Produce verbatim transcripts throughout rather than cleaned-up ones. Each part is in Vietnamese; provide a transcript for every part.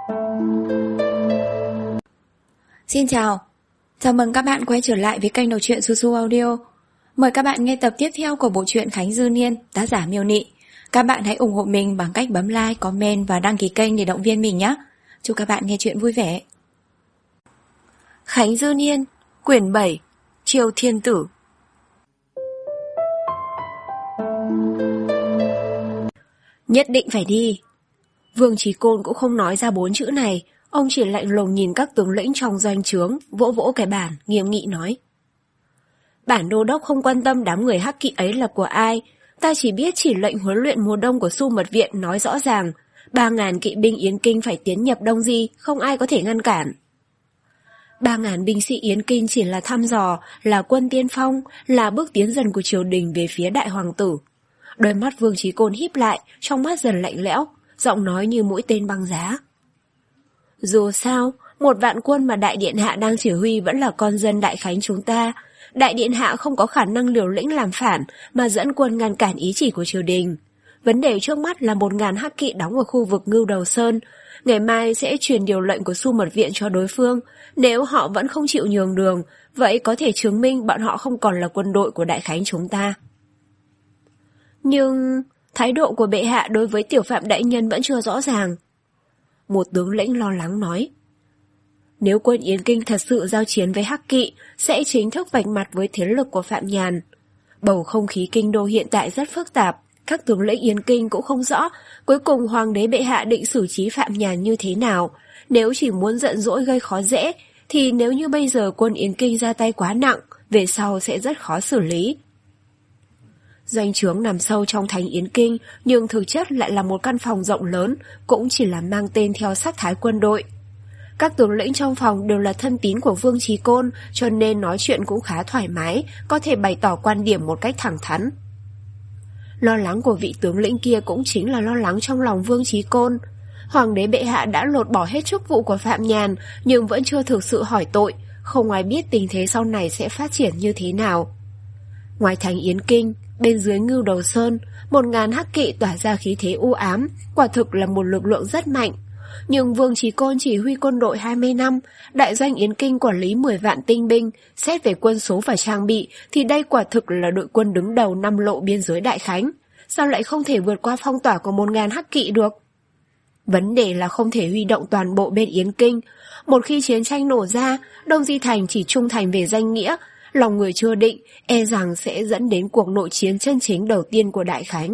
Xin chào, chào mừng các bạn quay trở lại với kênh đọc truyện Su Su Audio. Mời các bạn nghe tập tiếp theo của bộ truyện Khánh Dư Niên, tác giả Miêu Nị. Các bạn hãy ủng hộ mình bằng cách bấm like, comment và đăng ký kênh để động viên mình nhé. Chúc các bạn nghe truyện vui vẻ. Khánh Dư Niên, quyển bảy, Triều Thiên Tử. Nhất định phải đi. Vương Chí Côn cũng không nói ra bốn chữ này, ông chỉ lạnh lùng nhìn các tướng lĩnh trong doanh trướng, vỗ vỗ cái bàn, nghiêm nghị nói. Bản đô đốc không quan tâm đám người hắc kỵ ấy là của ai, ta chỉ biết chỉ lệnh huấn luyện mùa đông của Su Mật Viện nói rõ ràng, ba ngàn kỵ binh Yến Kinh phải tiến nhập Đông Di, không ai có thể ngăn cản. Ba ngàn binh sĩ Yến Kinh chỉ là thăm dò, là quân tiên phong, là bước tiến dần của triều đình về phía đại hoàng tử. Đôi mắt Vương Chí Côn híp lại, trong mắt dần lạnh lẽo, giọng nói như mũi tên băng giá. Dù sao, một vạn quân mà Đại Điện Hạ đang chỉ huy vẫn là con dân Đại Khánh chúng ta. Đại Điện Hạ không có khả năng liều lĩnh làm phản mà dẫn quân ngăn cản ý chỉ của triều đình. Vấn đề trước mắt là một ngàn hắc kỵ đóng ở khu vực Ngưu Đầu Sơn. Ngày mai sẽ truyền điều lệnh của Su Mật Viện cho đối phương. Nếu họ vẫn không chịu nhường đường, vậy có thể chứng minh bọn họ không còn là quân đội của Đại Khánh chúng ta. Nhưng thái độ của bệ hạ đối với tiểu phạm đại nhân vẫn chưa rõ ràng. Một tướng lĩnh lo lắng nói. Nếu quân Yến Kinh thật sự giao chiến với hắc kỵ, sẽ chính thức vạch mặt với thế lực của Phạm Nhàn. Bầu không khí kinh đô hiện tại rất phức tạp, các tướng lĩnh Yến Kinh cũng không rõ cuối cùng hoàng đế bệ hạ định xử trí Phạm Nhàn như thế nào. Nếu chỉ muốn giận dỗi gây khó dễ, thì nếu như bây giờ quân Yến Kinh ra tay quá nặng, về sau sẽ rất khó xử lý. Doanh trướng nằm sâu trong thành Yến Kinh, nhưng thực chất lại là một căn phòng rộng lớn, cũng chỉ là mang tên theo sắc thái quân đội. Các tướng lĩnh trong phòng đều là thân tín của Vương Chí Côn, cho nên nói chuyện cũng khá thoải mái, có thể bày tỏ quan điểm một cách thẳng thắn. Lo lắng của vị tướng lĩnh kia cũng chính là lo lắng trong lòng Vương Chí Côn. Hoàng đế bệ hạ đã lột bỏ hết chức vụ của Phạm Nhàn, nhưng vẫn chưa thực sự hỏi tội, không ai biết tình thế sau này sẽ phát triển như thế nào. Ngoài thành Yến Kinh, bên dưới Ngưu Đầu Sơn, một ngàn hắc kỵ tỏa ra khí thế u ám, quả thực là một lực lượng rất mạnh. Nhưng Vương Chí Côn chỉ huy quân đội hai mươi năm, đại doanh Yến Kinh quản lý mười vạn tinh binh, xét về quân số và trang bị thì đây quả thực là đội quân đứng đầu năm lộ biên giới Đại Khánh. Sao lại không thể vượt qua phong tỏa của một ngàn hắc kỵ được? Vấn đề là không thể huy động toàn bộ bên Yến Kinh. Một khi chiến tranh nổ ra, Đông Di Thành chỉ trung thành về danh nghĩa, lòng người chưa định, e rằng sẽ dẫn đến cuộc nội chiến chân chính đầu tiên của Đại Khánh.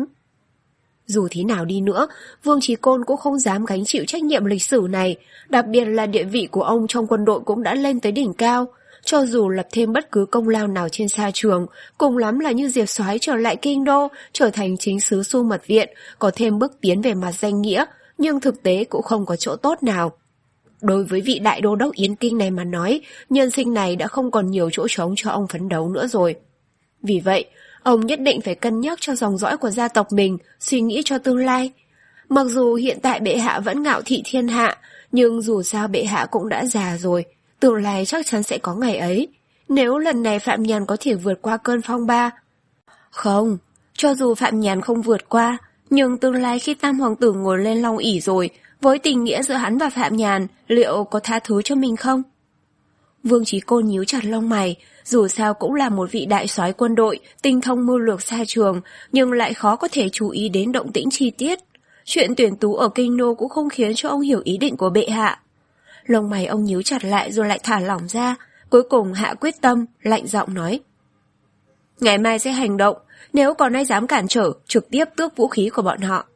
Dù thế nào đi nữa, Vương Chí Côn cũng không dám gánh chịu trách nhiệm lịch sử này, đặc biệt là địa vị của ông trong quân đội cũng đã lên tới đỉnh cao. Cho dù lập thêm bất cứ công lao nào trên sa trường, cùng lắm là như Diệp Soái trở lại kinh đô, trở thành chính sứ Su Mật Viện, có thêm bước tiến về mặt danh nghĩa, nhưng thực tế cũng không có chỗ tốt nào. Đối với vị đại đô đốc Yến Kinh này mà nói, nhân sinh này đã không còn nhiều chỗ trống cho ông phấn đấu nữa rồi. Vì vậy, ông nhất định phải cân nhắc cho dòng dõi của gia tộc mình, suy nghĩ cho tương lai. Mặc dù hiện tại bệ hạ vẫn ngạo thị thiên hạ, nhưng dù sao bệ hạ cũng đã già rồi, tương lai chắc chắn sẽ có ngày ấy. Nếu lần này Phạm Nhàn có thể vượt qua cơn phong ba. Không, cho dù Phạm Nhàn không vượt qua, nhưng tương lai khi Tam Hoàng tử ngồi lên long ỷ rồi, với tình nghĩa giữa hắn và Phạm Nhàn, liệu có tha thứ cho mình không? Vương Chí Côn nhíu chặt lông mày, dù sao cũng là một vị đại soái quân đội, tinh thông mưu lược xa trường, nhưng lại khó có thể chú ý đến động tĩnh chi tiết. Chuyện tuyển tú ở kinh đô cũng không khiến cho ông hiểu ý định của bệ hạ. Lông mày ông nhíu chặt lại rồi lại thả lỏng ra, cuối cùng hạ quyết tâm, lạnh giọng nói. Ngày mai sẽ hành động, nếu còn ai dám cản trở, trực tiếp tước vũ khí của bọn họ.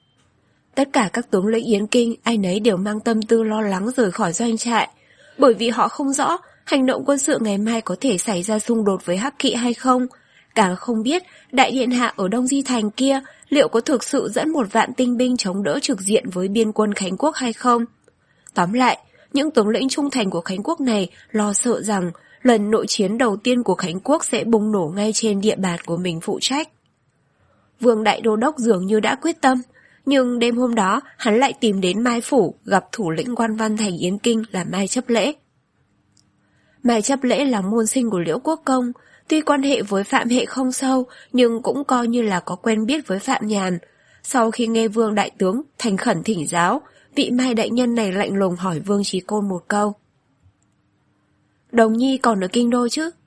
Tất cả các tướng lĩnh Yến Kinh, ai nấy đều mang tâm tư lo lắng rời khỏi doanh trại, bởi vì họ không rõ hành động quân sự ngày mai có thể xảy ra xung đột với hắc kỵ hay không, càng không biết Đại Điện Hạ ở Đông Di Thành kia liệu có thực sự dẫn một vạn tinh binh chống đỡ trực diện với biên quân Khánh Quốc hay không. Tóm lại, những tướng lĩnh trung thành của Khánh Quốc này lo sợ rằng lần nội chiến đầu tiên của Khánh Quốc sẽ bùng nổ ngay trên địa bàn của mình phụ trách. Vương Đại Đô Đốc dường như đã quyết tâm, nhưng đêm hôm đó hắn lại tìm đến Mai Phủ gặp thủ lĩnh quan văn thành Yến Kinh là Mai Chấp Lễ. Mai Chấp Lễ là môn sinh của Liễu Quốc Công, tuy quan hệ với Phạm Hệ không sâu nhưng cũng coi như là có quen biết với Phạm Nhàn. Sau khi nghe Vương Đại Tướng thành khẩn thỉnh giáo, vị Mai đại nhân này lạnh lùng hỏi Vương Chí Côn một câu. Đồng Nhi còn ở kinh đô chứ?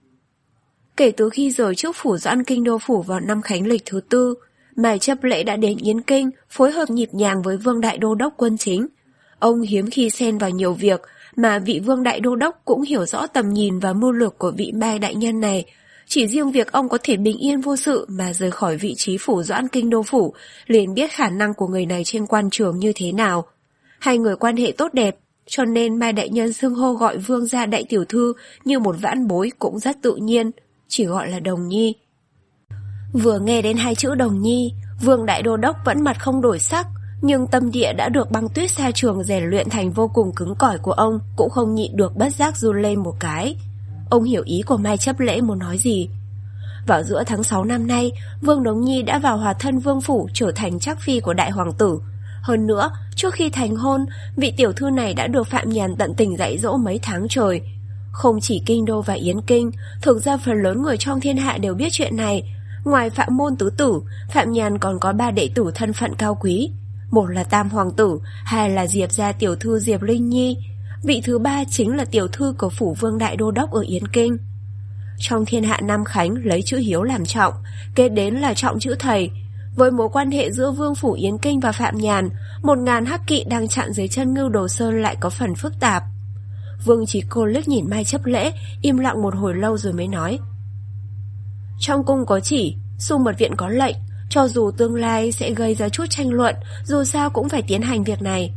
Kể từ khi rời trước phủ Doãn kinh đô phủ vào năm khánh lịch thứ tư, Mai Chấp Lễ đã đến Yến Kinh, phối hợp nhịp nhàng với Vương Đại Đô Đốc quân chính. Ông hiếm khi xen vào nhiều việc, mà vị Vương Đại Đô Đốc cũng hiểu rõ tầm nhìn và mưu lược của vị Mai đại nhân này. Chỉ riêng việc ông có thể bình yên vô sự mà rời khỏi vị trí phủ Doãn kinh đô phủ, liền biết khả năng của người này trên quan trường như thế nào. Hai người quan hệ tốt đẹp, cho nên Mai đại nhân xưng hô gọi Vương gia đại tiểu thư như một vãn bối cũng rất tự nhiên, chỉ gọi là Đồng Nhi. Vừa nghe đến hai chữ Đồng Nhi, Vương Đại Đô Đốc vẫn mặt không đổi sắc, nhưng tâm địa đã được băng tuyết sa trường rèn luyện thành vô cùng cứng cỏi của ông cũng không nhịn được bất giác run lên một cái. Ông hiểu ý của Mai Chấp Lễ muốn nói gì. Vào giữa tháng sáu năm nay, Vương Đồng Nhi đã vào hòa thân vương phủ, trở thành trác phi của đại hoàng tử. Hơn nữa, trước khi thành hôn, vị tiểu thư này đã được Phạm Nhàn tận tình dạy dỗ mấy tháng trời. Không chỉ kinh đô và Yến Kinh, thực ra phần lớn người trong thiên hạ đều biết chuyện này. Ngoài Phạm Môn tứ tử, Phạm Nhàn còn có ba đệ tử thân phận cao quý. Một là Tam hoàng tử, hai là Diệp gia tiểu thư Diệp Linh Nhi. Vị thứ ba chính là tiểu thư của phủ Vương Đại Đô Đốc ở Yến Kinh. Trong thiên hạ Nam Khánh lấy chữ hiếu làm trọng, kế đến là trọng chữ thầy. Với mối quan hệ giữa Vương phủ Yến Kinh và Phạm Nhàn, một ngàn hắc kỵ đang chặn dưới chân Ngưu Đồ Sơn lại có phần phức tạp. Vương Chí Côn liếc nhìn Mai Chấp Lễ, im lặng một hồi lâu rồi mới nói. Trong cung có chỉ, Xung Mật Viện có lệnh, cho dù tương lai sẽ gây ra chút tranh luận, dù sao cũng phải tiến hành việc này.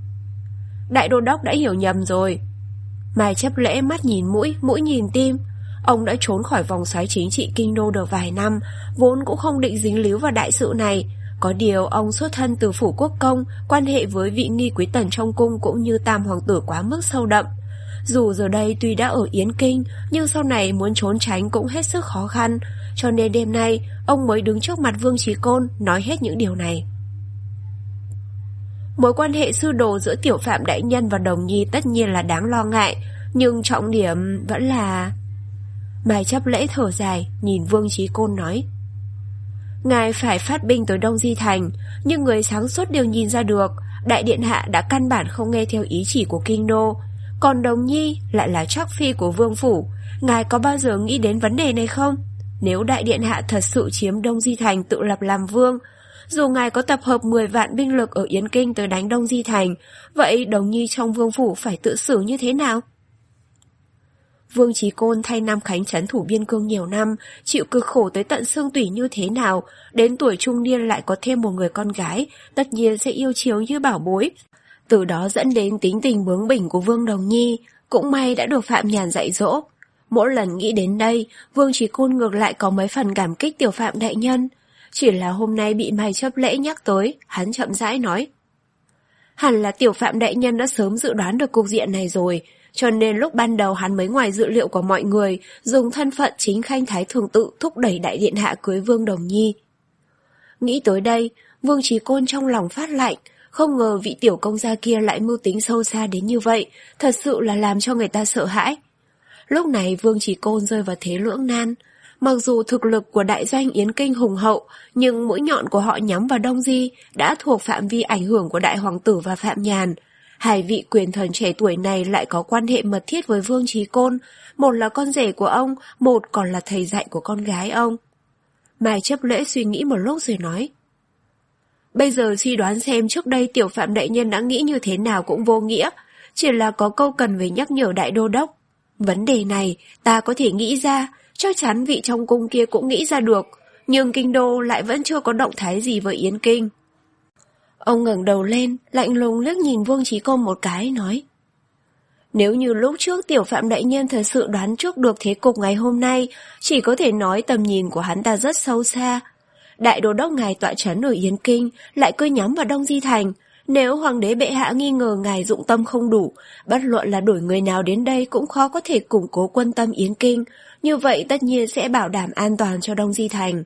Đại Đô Đốc đã hiểu nhầm rồi. Mai Chấp Lễ mắt nhìn mũi, mũi nhìn tim. Ông đã trốn khỏi vòng xoáy chính trị kinh đô được vài năm, vốn cũng không định dính líu vào đại sự này. Có điều ông xuất thân từ phủ quốc công, quan hệ với vị nghi quý tần trong cung cũng như Tam hoàng tử quá mức sâu đậm. Dù giờ đây tuy đã ở Yến Kinh, nhưng sau này muốn trốn tránh cũng hết sức khó khăn, cho nên đêm nay ông mới đứng trước mặt Vương Chí Côn nói hết những điều này. Mối quan hệ sư đồ giữa Tiểu Phạm đại nhân và Đồng Nhi tất nhiên là đáng lo ngại, nhưng trọng điểm vẫn là... Mai Chấp Lễ thở dài, nhìn Vương Chí Côn nói. Ngài phải phát binh tới Đông Di Thành, nhưng người sáng suốt đều nhìn ra được, Đại Điện Hạ đã căn bản không nghe theo ý chỉ của kinh đô. Còn Đồng Nhi lại là trác phi của Vương phủ, ngài có bao giờ nghĩ đến vấn đề này không? Nếu Đại Điện Hạ thật sự chiếm Đông Di Thành tự lập làm vương, dù ngài có tập hợp mười vạn binh lực ở Yến Kinh tới đánh Đông Di Thành, vậy Đồng Nhi trong Vương phủ phải tự xử như thế nào? Vương Chí Côn thay Nam Khánh trấn thủ biên cương nhiều năm, chịu cực khổ tới tận xương tủy như thế nào, đến tuổi trung niên lại có thêm một người con gái, tất nhiên sẽ yêu chiếu như bảo bối. Từ đó dẫn đến tính tình bướng bỉnh của Vương Đồng Nhi, cũng may đã được Phạm Nhàn dạy dỗ. Mỗi lần nghĩ đến đây, Vương Chí Côn ngược lại có mấy phần cảm kích Tiểu Phạm đại nhân. Chỉ là hôm nay bị Mai Chấp Lễ nhắc tới, hắn chậm rãi nói. Hẳn là Tiểu Phạm đại nhân đã sớm dự đoán được cục diện này rồi, cho nên lúc ban đầu hắn mới ngoài dự liệu của mọi người, dùng thân phận chính khanh thái thường tự thúc đẩy Đại Điện Hạ cưới Vương Đồng Nhi. Nghĩ tới đây, Vương Chí Côn trong lòng phát lạnh, không ngờ vị tiểu công gia kia lại mưu tính sâu xa đến như vậy, thật sự là làm cho người ta sợ hãi. Lúc này Vương Chí Côn rơi vào thế lưỡng nan. Mặc dù thực lực của đại doanh Yến Kinh hùng hậu, nhưng mũi nhọn của họ nhắm vào Đông Di đã thuộc phạm vi ảnh hưởng của Đại Hoàng tử và Phạm Nhàn. Hai vị quyền thần trẻ tuổi này lại có quan hệ mật thiết với Vương Chí Côn, một là con rể của ông, một còn là thầy dạy của con gái ông. Mai Chấp Lễ suy nghĩ một lúc rồi nói. Bây giờ suy đoán xem trước đây Tiểu Phạm đại nhân đã nghĩ như thế nào cũng vô nghĩa, chỉ là có câu cần phải nhắc nhở Đại Đô Đốc. Vấn đề này ta có thể nghĩ ra, chắc chắn vị trong cung kia cũng nghĩ ra được, nhưng kinh đô lại vẫn chưa có động thái gì với Yến Kinh. Ông ngẩng đầu lên, lạnh lùng liếc nhìn Vương Chí Côn một cái, nói. Nếu như lúc trước Tiểu Phạm đại nhân thật sự đoán trước được thế cục ngày hôm nay, chỉ có thể nói tầm nhìn của hắn ta rất sâu xa. Đại Đô Đốc ngài tọa trấn ở Yến Kinh, lại cứ nhắm vào Đông Di Thành. Nếu Hoàng đế bệ hạ nghi ngờ ngài dụng tâm không đủ, bất luận là đổi người nào đến đây cũng khó có thể củng cố quân tâm Yến Kinh, như vậy tất nhiên sẽ bảo đảm an toàn cho Đông Di Thành.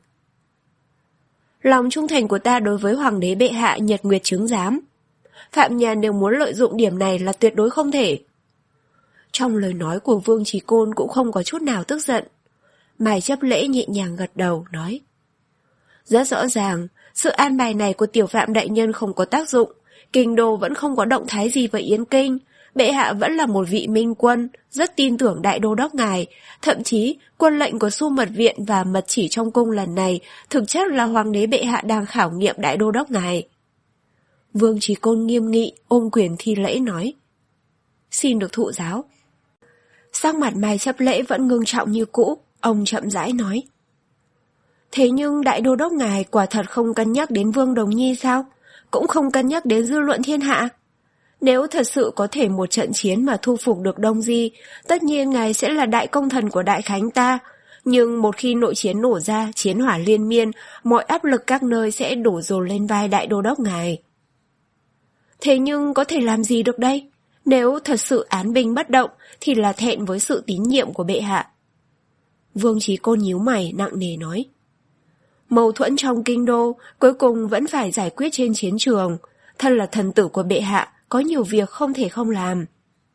Lòng trung thành của ta đối với Hoàng đế bệ hạ nhật nguyệt chứng giám. Phạm Nhàn nếu muốn lợi dụng điểm này là tuyệt đối không thể. Trong lời nói của Vương Chí Côn cũng không có chút nào tức giận. Mai Chấp Lễ nhẹ nhàng gật đầu, nói. Rất rõ ràng, sự an bài này của Tiểu Phạm đại nhân không có tác dụng. Kinh đô vẫn không có động thái gì với Yến Kinh. Bệ hạ vẫn là một vị minh quân, rất tin tưởng đại đô đốc ngài. Thậm chí, quân lệnh của Xu Mật Viện và mật chỉ trong cung lần này thực chất là hoàng đế bệ hạ đang khảo nghiệm đại đô đốc ngài. Vương Chí Côn nghiêm nghị, ôm quyền thi lễ nói. Xin được thụ giáo. Sắc mặt Mai Chấp Lễ vẫn ngưng trọng như cũ, ông chậm rãi nói. Thế nhưng đại đô đốc ngài quả thật không cân nhắc đến Vương Đồng Nhi sao? Cũng không cân nhắc đến dư luận thiên hạ. Nếu thật sự có thể một trận chiến mà thu phục được Đông Di, tất nhiên ngài sẽ là đại công thần của Đại Khánh ta. Nhưng một khi nội chiến nổ ra, chiến hỏa liên miên, mọi áp lực các nơi sẽ đổ dồn lên vai đại đô đốc ngài. Thế nhưng có thể làm gì được đây? Nếu thật sự án binh bất động, thì là thẹn với sự tín nhiệm của bệ hạ. Vương Chí Côn nhíu mày nặng nề nói. Mâu thuẫn trong kinh đô, cuối cùng vẫn phải giải quyết trên chiến trường. Thân là thần tử của bệ hạ, có nhiều việc không thể không làm.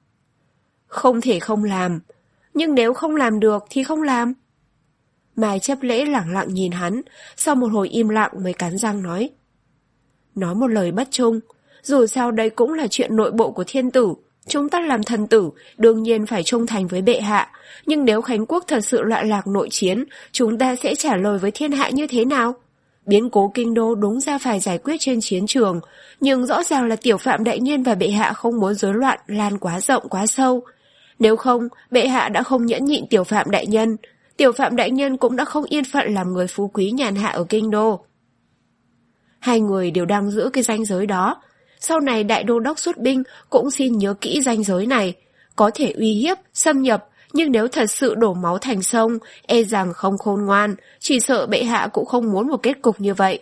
Không thể không làm. Nhưng nếu không làm được thì không làm. Mai Chấp Lễ lẳng lặng nhìn hắn, sau một hồi im lặng mới cắn răng nói. Nói một lời bất trung, dù sao đây cũng là chuyện nội bộ của thiên tử. Chúng ta làm thần tử, đương nhiên phải trung thành với bệ hạ. Nhưng nếu Khánh Quốc thật sự loạn lạc nội chiến, chúng ta sẽ trả lời với thiên hạ như thế nào? Biến cố kinh đô đúng ra phải giải quyết trên chiến trường, nhưng rõ ràng là Tiểu Phạm đại nhân và bệ hạ không muốn rối loạn lan quá rộng quá sâu. Nếu không, bệ hạ đã không nhẫn nhịn Tiểu Phạm đại nhân. Tiểu Phạm đại nhân cũng đã không yên phận làm người phú quý nhàn hạ ở kinh đô. Hai người đều đang giữ cái ranh giới đó. Sau này đại đô đốc xuất binh cũng xin nhớ kỹ ranh giới này. Có thể uy hiếp, xâm nhập, nhưng nếu thật sự đổ máu thành sông, e rằng không khôn ngoan, chỉ sợ bệ hạ cũng không muốn một kết cục như vậy.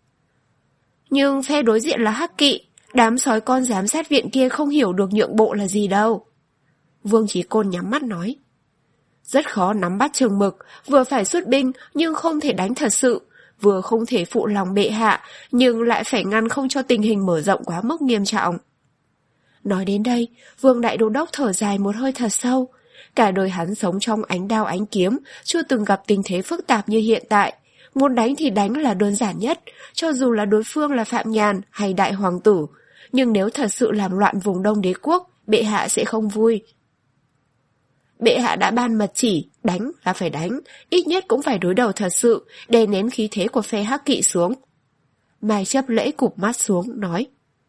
Nhưng phe đối diện là Hắc Kỵ, đám sói con giám sát viện kia không hiểu được nhượng bộ là gì đâu. Vương Chí Côn nhắm mắt nói. Rất khó nắm bắt chừng mực, vừa phải xuất binh nhưng không thể đánh thật sự, vừa không thể phụ lòng bệ hạ, nhưng lại phải ngăn không cho tình hình mở rộng quá mức nghiêm trọng. Nói đến đây, Vương Đại Đô Đốc thở dài một hơi thật sâu. Cả đời hắn sống trong ánh đao ánh kiếm, chưa từng gặp tình thế phức tạp như hiện tại. Muốn đánh thì đánh là đơn giản nhất, cho dù là đối phương là Phạm Nhàn hay Đại Hoàng tử. Nhưng nếu thật sự làm loạn vùng Đông Đế quốc, bệ hạ sẽ không vui. Bệ hạ đã ban mật chỉ, đánh là phải đánh, ít nhất cũng phải đối đầu thật sự, đè nén khí thế của phe Hắc Kỵ xuống. Mai Chấp Lễ cụp mắt xuống, nói.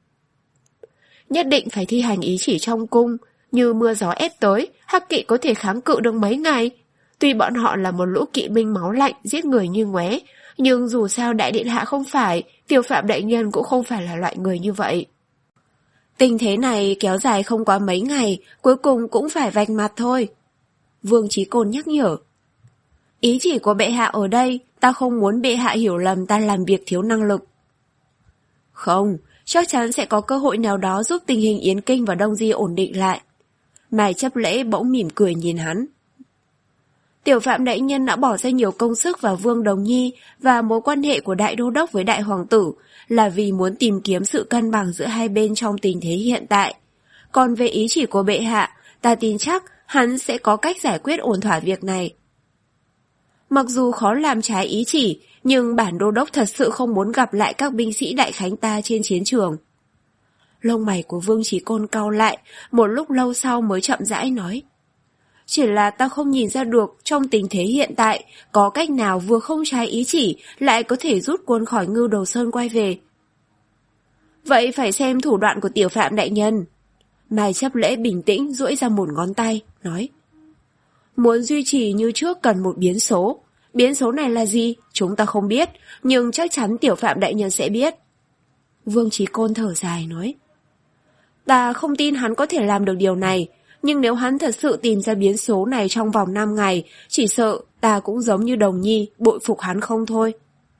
Nhất định phải thi hành ý chỉ trong cung, như mưa gió ép tới, Hắc Kỵ có thể kháng cự được mấy ngày. Tuy bọn họ là một lũ kỵ binh máu lạnh, giết người như ngoé, nhưng dù sao đại điện hạ không phải, Tiểu Phạm đại nhân cũng không phải là loại người như vậy. Tình thế này kéo dài không quá mấy ngày, cuối cùng cũng phải vạch mặt thôi. Vương Chí Côn nhắc nhở. Ý chỉ của bệ hạ ở đây, ta không muốn bệ hạ hiểu lầm ta làm việc thiếu năng lực. Không, chắc chắn sẽ có cơ hội nào đó giúp tình hình Yến Kinh và Đông Di ổn định lại. Mai Chấp Lễ bỗng mỉm cười nhìn hắn. Tiểu Phạm đại nhân đã bỏ ra nhiều công sức vào Vương Đồng Nhi và mối quan hệ của Đại Đô Đốc với Đại Hoàng tử là vì muốn tìm kiếm sự cân bằng giữa hai bên trong tình thế hiện tại. Còn về ý chỉ của bệ hạ, ta tin chắc hắn sẽ có cách giải quyết ổn thỏa việc này. Mặc dù khó làm trái ý chỉ, nhưng bản đô đốc thật sự không muốn gặp lại các binh sĩ Đại Khánh ta trên chiến trường. Lông mày của Vương Chí Côn cau lại, một lúc lâu sau mới chậm rãi nói. Chỉ là ta không nhìn ra được trong tình thế hiện tại có cách nào vừa không trái ý chỉ lại có thể rút quân khỏi Ngưu Đầu Sơn quay về. Vậy phải xem thủ đoạn của Tiểu Phạm đại nhân. Mai Chấp Lễ bình tĩnh duỗi ra một ngón tay, nói. Muốn duy trì như trước cần một biến số. Biến số này là gì? Chúng ta không biết, nhưng chắc chắn Tiểu Phạm đại nhân sẽ biết. Vương Chí Côn thở dài nói. Ta không tin hắn có thể làm được điều này, nhưng nếu hắn thật sự tìm ra biến số này trong vòng năm ngày, chỉ sợ ta cũng giống như Đồng Nhi, bội phục hắn không thôi.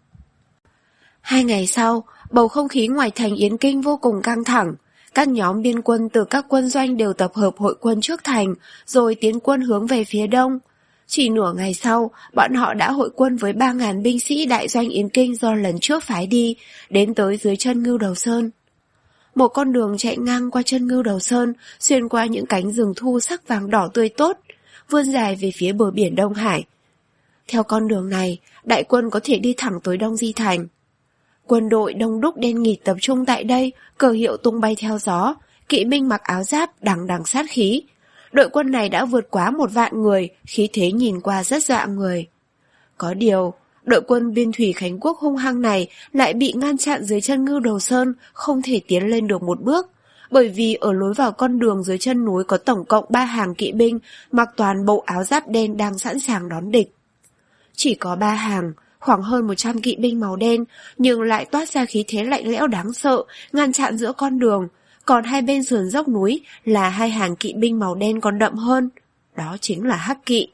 Hai ngày sau, bầu không khí ngoài thành Yến Kinh vô cùng căng thẳng. Các nhóm biên quân từ các quân doanh đều tập hợp hội quân trước thành, rồi tiến quân hướng về phía đông. Chỉ nửa ngày sau, bọn họ đã hội quân với ba nghìn binh sĩ đại doanh Yến Kinh do lần trước phái đi, đến tới dưới chân Ngưu Đầu Sơn. Một con đường chạy ngang qua chân Ngưu Đầu Sơn, xuyên qua những cánh rừng thu sắc vàng đỏ tươi tốt, vươn dài về phía bờ biển Đông Hải. Theo con đường này, đại quân có thể đi thẳng tới Đông Di Thành. Quân đội đông đúc đen nghịt tập trung tại đây, cờ hiệu tung bay theo gió, kỵ binh mặc áo giáp đằng đằng sát khí. Đội quân này đã vượt quá một vạn người, khí thế nhìn qua rất dọa người. Có điều, đội quân biên thủy Khánh Quốc hung hăng này lại bị ngăn chặn dưới chân Ngưu Đầu Sơn, không thể tiến lên được một bước. Bởi vì ở lối vào con đường dưới chân núi có tổng cộng ba hàng kỵ binh mặc toàn bộ áo giáp đen đang sẵn sàng đón địch. Chỉ có ba hàng, khoảng hơn một trăm kỵ binh màu đen, nhưng lại toát ra khí thế lạnh lẽo đáng sợ, ngăn chặn giữa con đường. Còn hai bên sườn dốc núi là hai hàng kỵ binh màu đen còn đậm hơn. Đó chính là Hắc Kỵ.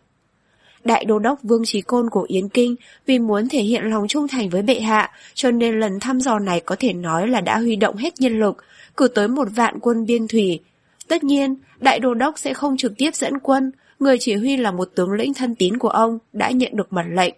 Đại đô đốc Vương Chí Côn của Yến Kinh vì muốn thể hiện lòng trung thành với bệ hạ, cho nên lần thăm dò này có thể nói là đã huy động hết nhân lực, cử tới một vạn quân biên thủy. Tất nhiên, đại đô đốc sẽ không trực tiếp dẫn quân, người chỉ huy là một tướng lĩnh thân tín của ông đã nhận được mật lệnh.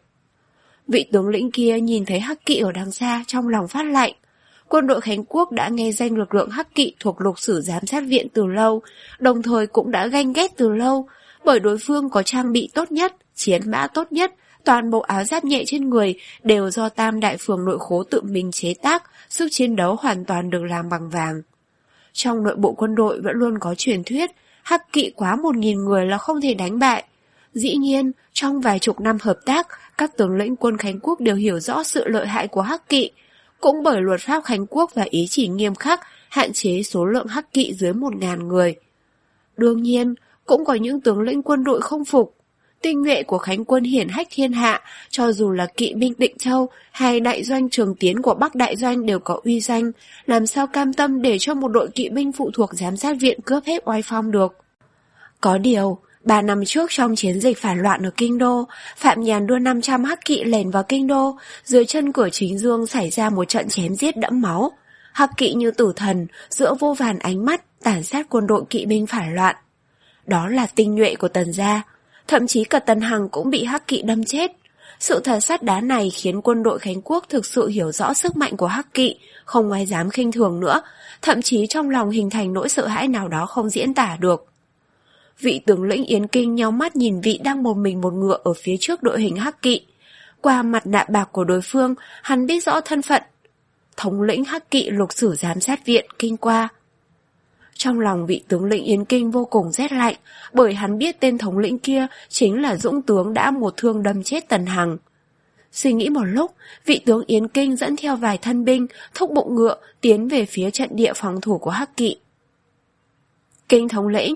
Vị tướng lĩnh kia nhìn thấy Hắc Kỵ ở đằng xa, trong lòng phát lạnh. Quân đội Khánh Quốc đã nghe danh lực lượng Hắc Kỵ thuộc lục sử giám sát viện từ lâu, đồng thời cũng đã ganh ghét từ lâu, bởi đối phương có trang bị tốt nhất, chiến mã tốt nhất, toàn bộ áo giáp nhẹ trên người đều do Tam Đại Phường nội khố tự mình chế tác, sức chiến đấu hoàn toàn được làm bằng vàng. Trong nội bộ quân đội vẫn luôn có truyền thuyết, Hắc Kỵ quá một nghìn người là không thể đánh bại. Dĩ nhiên, trong vài chục năm hợp tác, các tướng lĩnh quân Khánh Quốc đều hiểu rõ sự lợi hại của Hắc Kỵ, cũng bởi luật pháp Khánh Quốc và ý chỉ nghiêm khắc hạn chế số lượng Hắc Kỵ dưới một ngàn người. Đương nhiên, cũng có những tướng lĩnh quân đội không phục. Tinh nhuệ của Khánh quân hiển hách thiên hạ, cho dù là kỵ binh Định Châu hay đại doanh Trường Tiến của Bắc Đại Doanh đều có uy danh, làm sao cam tâm để cho một đội kỵ binh phụ thuộc giám sát viện cướp hết oai phong được. Có điều, ba năm trước trong chiến dịch phản loạn ở Kinh Đô, Phạm Nhàn đưa năm trăm Hắc Kỵ lẻn vào Kinh Đô, dưới chân cửa Chính Dương xảy ra một trận chém giết đẫm máu. Hắc Kỵ như tử thần, giữa vô vàn ánh mắt, tàn sát quân đội kỵ binh phản loạn. Đó là tinh nhuệ của Tần gia, thậm chí cả Tần Hằng cũng bị Hắc Kỵ đâm chết. Sự thật sắt đá này khiến quân đội Khánh Quốc thực sự hiểu rõ sức mạnh của Hắc Kỵ, không ai dám khinh thường nữa, thậm chí trong lòng hình thành nỗi sợ hãi nào đó không diễn tả được. Vị tướng lĩnh Yến Kinh nhíu mắt nhìn vị đang một mình một ngựa ở phía trước đội hình Hắc Kỵ. Qua mặt nạ bạc của đối phương, hắn biết rõ thân phận. Thống lĩnh Hắc Kỵ lục sử giám sát viện Kinh Qua. Trong lòng vị tướng lĩnh Yến Kinh vô cùng rét lạnh, bởi hắn biết tên thống lĩnh kia chính là dũng tướng đã một thương đâm chết Tần Hằng. Suy nghĩ một lúc, vị tướng Yến Kinh dẫn theo vài thân binh, thúc bụng ngựa, tiến về phía trận địa phòng thủ của Hắc Kỵ. Kinh thống lĩnh.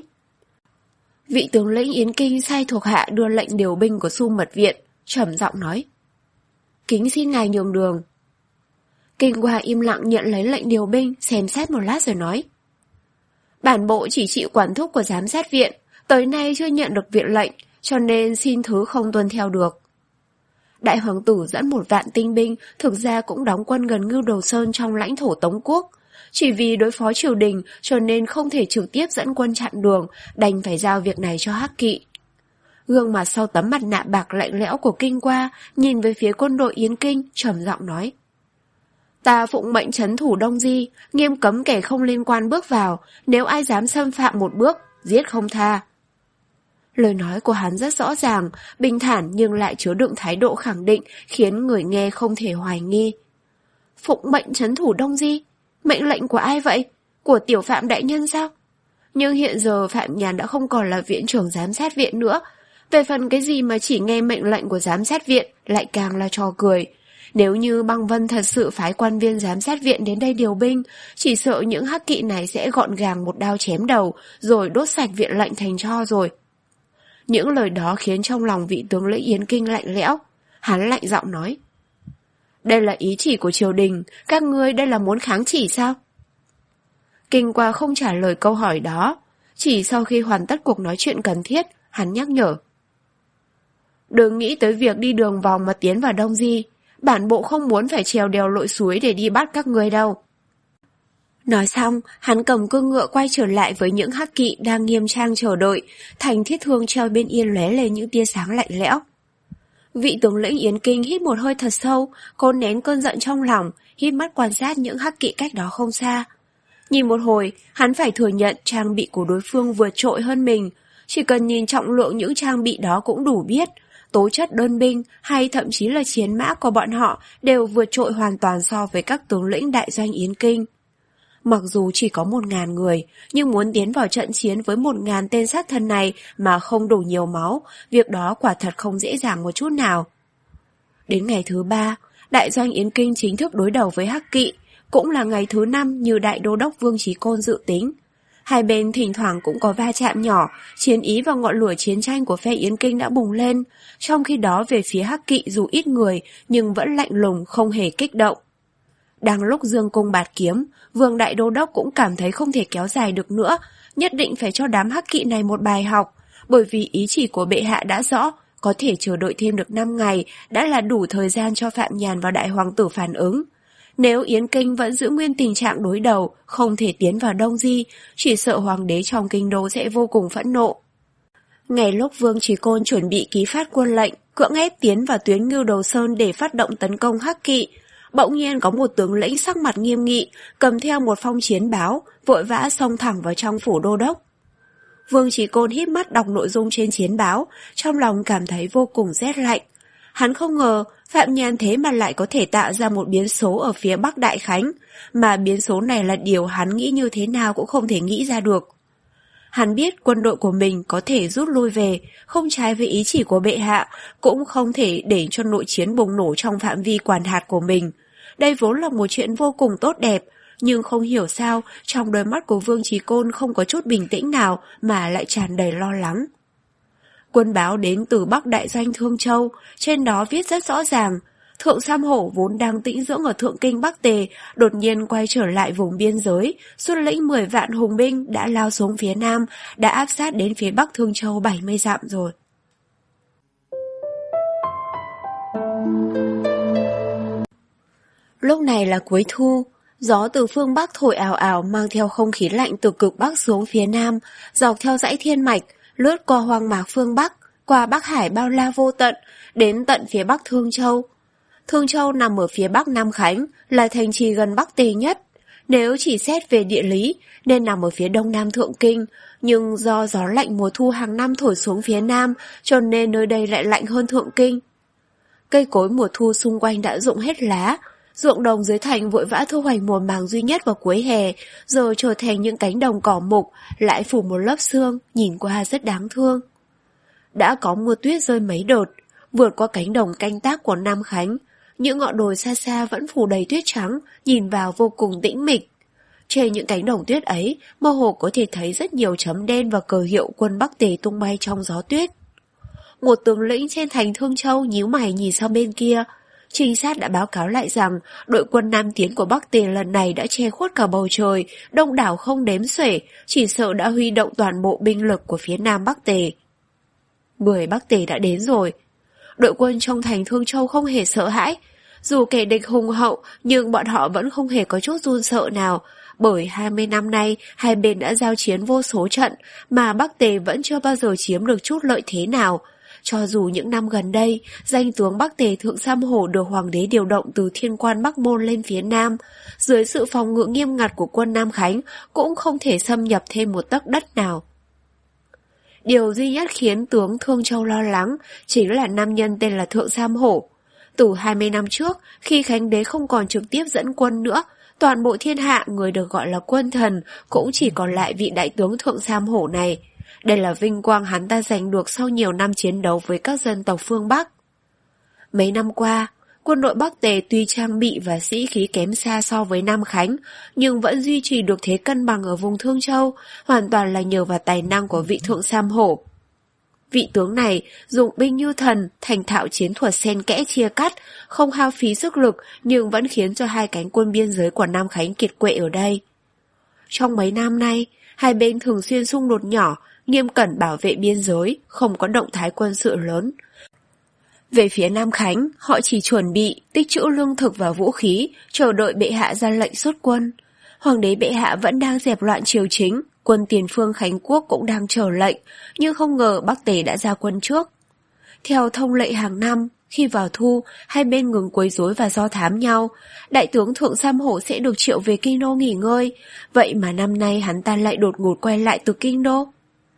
Vị tướng lĩnh Yến Kinh sai thuộc hạ đưa lệnh điều binh của Xu Mật Viện, trầm giọng nói: Kính xin ngài nhường đường. Kinh Qua im lặng nhận lấy lệnh điều binh, xem xét một lát rồi nói: Bản bộ chỉ chịu quản thúc của giám sát viện, tới nay chưa nhận được viện lệnh, cho nên xin thứ không tuân theo được. Đại hoàng tử dẫn một vạn tinh binh, thực ra cũng đóng quân gần Ngưu Đầu Sơn trong lãnh thổ Tống Quốc. Chỉ vì đối phó triều đình cho nên không thể trực tiếp dẫn quân chặn đường, đành phải giao việc này cho Hắc Kỵ. Gương mặt sau tấm mặt nạ bạc lạnh lẽo của Kinh Qua nhìn về phía quân đội Yến Kinh, trầm giọng nói: Ta phụng mệnh trấn thủ Đông Di, nghiêm cấm kẻ không liên quan bước vào, nếu ai dám xâm phạm một bước, giết không tha. Lời nói của hắn rất rõ ràng, bình thản nhưng lại chứa đựng thái độ khẳng định, khiến người nghe không thể hoài nghi. Phụng mệnh trấn thủ Đông Di? Mệnh lệnh của ai vậy? Của tiểu Phạm đại nhân sao? Nhưng hiện giờ Phạm Nhàn đã không còn là viện trưởng giám sát viện nữa. Về phần cái gì mà chỉ nghe mệnh lệnh của giám sát viện lại càng là trò cười. Nếu như Băng Vân thật sự phái quan viên giám sát viện đến đây điều binh, chỉ sợ những Hắc Kỵ này sẽ gọn gàng một đao chém đầu, rồi đốt sạch viện lệnh thành tro rồi. Những lời đó khiến trong lòng vị tướng lĩnh Yến Kinh lạnh lẽo. Hắn lạnh giọng nói: Đây là ý chỉ của triều đình, các ngươi đây là muốn kháng chỉ sao? Kinh Qua không trả lời câu hỏi đó. Chỉ sau khi hoàn tất cuộc nói chuyện cần thiết, hắn nhắc nhở: Đừng nghĩ tới việc đi đường vòng mà tiến vào Đông Di. Bản bộ không muốn phải trèo đèo lội suối để đi bắt các ngươi đâu. Nói xong, hắn cầm cương ngựa quay trở lại với những Hắc Kỵ đang nghiêm trang chờ đợi, thành thiết thương treo bên yên lóe lên những tia sáng lạnh lẽo. Vị tướng lĩnh Yến Kinh hít một hơi thật sâu, cố nén cơn giận trong lòng, híp mắt quan sát những Hắc Kỵ cách đó không xa. Nhìn một hồi, hắn phải thừa nhận trang bị của đối phương vượt trội hơn mình. Chỉ cần nhìn trọng lượng những trang bị đó cũng đủ biết, tố chất đơn binh hay thậm chí là chiến mã của bọn họ đều vượt trội hoàn toàn so với các tướng lĩnh đại doanh Yến Kinh. Mặc dù chỉ có một ngàn người, nhưng muốn tiến vào trận chiến với một ngàn tên sát thân này mà không đổ nhiều máu, việc đó quả thật không dễ dàng một chút nào. Đến ngày thứ ba, đại doanh Yến Kinh chính thức đối đầu với Hắc Kỵ, cũng là ngày thứ năm như đại đô đốc Vương Chí Côn dự tính. Hai bên thỉnh thoảng cũng có va chạm nhỏ, chiến ý và ngọn lửa chiến tranh của phe Yến Kinh đã bùng lên, trong khi đó về phía Hắc Kỵ dù ít người nhưng vẫn lạnh lùng không hề kích động. Đang lúc dương cung bạt kiếm, Vương đại đô đốc cũng cảm thấy không thể kéo dài được nữa, nhất định phải cho đám Hắc Kỵ này một bài học, bởi vì ý chỉ của bệ hạ đã rõ, có thể chờ đợi thêm được năm ngày đã là đủ thời gian cho Phạm Nhàn và đại hoàng tử phản ứng. Nếu Yến Kinh vẫn giữ nguyên tình trạng đối đầu, không thể tiến vào Đông Di, chỉ sợ hoàng đế trong kinh đô sẽ vô cùng phẫn nộ. Ngay lúc Vương Chí Côn chuẩn bị ký phát quân lệnh, cưỡng ép tiến vào tuyến Ngưu Đầu Sơn để phát động tấn công Hắc Kỵ, bỗng nhiên có một tướng lĩnh sắc mặt nghiêm nghị, cầm theo một phong chiến báo, vội vã xông thẳng vào trong phủ đô đốc. Vương Chí Côn híp mắt đọc nội dung trên chiến báo, trong lòng cảm thấy vô cùng rét lạnh. Hắn không ngờ Phạm Nhàn thế mà lại có thể tạo ra một biến số ở phía Bắc Đại Khánh, mà biến số này là điều hắn nghĩ như thế nào cũng không thể nghĩ ra được. Hắn biết quân đội của mình có thể rút lui về, không trái với ý chỉ của bệ hạ, cũng không thể để cho nội chiến bùng nổ trong phạm vi quản hạt của mình. Đây vốn là một chuyện vô cùng tốt đẹp, nhưng không hiểu sao trong đôi mắt của Vương Chí Côn không có chút bình tĩnh nào mà lại tràn đầy lo lắng. Quân báo đến từ Bắc Đại doanh Thương Châu, trên đó viết rất rõ ràng, Thượng Sam Hổ vốn đang tĩnh dưỡng ở Thượng Kinh Bắc Tề, đột nhiên quay trở lại vùng biên giới, xuất lĩnh mười vạn hùng binh đã lao xuống phía Nam, đã áp sát đến phía Bắc Thương Châu bảy mươi dặm rồi. Lúc này là cuối thu, gió từ phương Bắc thổi ào ào mang theo không khí lạnh từ cực Bắc xuống phía Nam, dọc theo dãy thiên mạch, lướt qua hoang mạc phương Bắc, qua Bắc Hải bao la vô tận, đến tận phía Bắc Thương Châu. Thương Châu nằm ở phía Bắc Nam Khánh, là thành trì gần Bắc Tề nhất. Nếu chỉ xét về địa lý, nên nằm ở phía Đông Nam Thượng Kinh, nhưng do gió lạnh mùa thu hàng năm thổi xuống phía Nam, cho nên nơi đây lại lạnh hơn Thượng Kinh. Cây cối mùa thu xung quanh đã rụng hết lá, ruộng đồng dưới thành vội vã thu hoạch mùa màng duy nhất vào cuối hè, giờ trở thành những cánh đồng cỏ mục, lại phủ một lớp sương, nhìn qua rất đáng thương. Đã có mưa tuyết rơi mấy đợt, vượt qua cánh đồng canh tác của Nam Khánh, những ngọn đồi xa xa vẫn phủ đầy tuyết trắng, nhìn vào vô cùng tĩnh mịch. Trên những cánh đồng tuyết ấy, mơ hồ có thể thấy rất nhiều chấm đen và cờ hiệu quân Bắc Tề tung bay trong gió tuyết. Một tướng lĩnh trên thành Thương Châu nhíu mày nhìn sang bên kia. Trinh sát đã báo cáo lại rằng đội quân Nam tiến của Bắc Tề lần này đã che khuất cả bầu trời, đông đảo không đếm xuể, chỉ sợ đã huy động toàn bộ binh lực của phía Nam Bắc Tề. Người Bắc Tề đã đến rồi. Đội quân trong thành Thương Châu không hề sợ hãi. Dù kẻ địch hùng hậu, nhưng bọn họ vẫn không hề có chút run sợ nào, bởi hai mươi năm nay hai bên đã giao chiến vô số trận, mà Bắc Tề vẫn chưa bao giờ chiếm được chút lợi thế nào. Cho dù những năm gần đây, danh tướng Bắc Tề Thượng Sam Hổ được hoàng đế điều động từ Thiên Quan Bắc Môn lên phía Nam, dưới sự phòng ngự nghiêm ngặt của quân Nam Khánh cũng không thể xâm nhập thêm một tấc đất nào. Điều duy nhất khiến tướng Thương Châu lo lắng chính là nam nhân tên là Thượng Sam Hổ. Từ hai mươi năm trước, khi Khánh đế không còn trực tiếp dẫn quân nữa, toàn bộ thiên hạ người được gọi là quân thần cũng chỉ còn lại vị đại tướng Thượng Sam Hổ này. Đây là vinh quang hắn ta giành được sau nhiều năm chiến đấu với các dân tộc phương Bắc. Mấy năm qua, quân đội Bắc Tề tuy trang bị và sĩ khí kém xa so với Nam Khánh, nhưng vẫn duy trì được thế cân bằng ở vùng Thương Châu, hoàn toàn là nhờ vào tài năng của vị Thượng Sam Hổ. Vị tướng này dụng binh như thần, thành thạo chiến thuật xen kẽ chia cắt, không hao phí sức lực nhưng vẫn khiến cho hai cánh quân biên giới của Nam Khánh kiệt quệ ở đây. Trong mấy năm nay, hai bên thường xuyên xung đột nhỏ, nghiêm cẩn bảo vệ biên giới, không có động thái quân sự lớn. Về phía Nam Khánh, họ chỉ chuẩn bị, tích trữ lương thực và vũ khí, chờ đợi bệ hạ ra lệnh xuất quân. Hoàng đế bệ hạ vẫn đang dẹp loạn triều chính, quân tiền phương Khánh Quốc cũng đang chờ lệnh, nhưng không ngờ Bắc Tề đã ra quân trước. Theo thông lệ hàng năm, khi vào thu, hai bên ngừng quấy rối và do thám nhau, đại tướng Thượng Sam Hổ sẽ được triệu về kinh đô nghỉ ngơi, vậy mà năm nay hắn ta lại đột ngột quay lại từ kinh đô.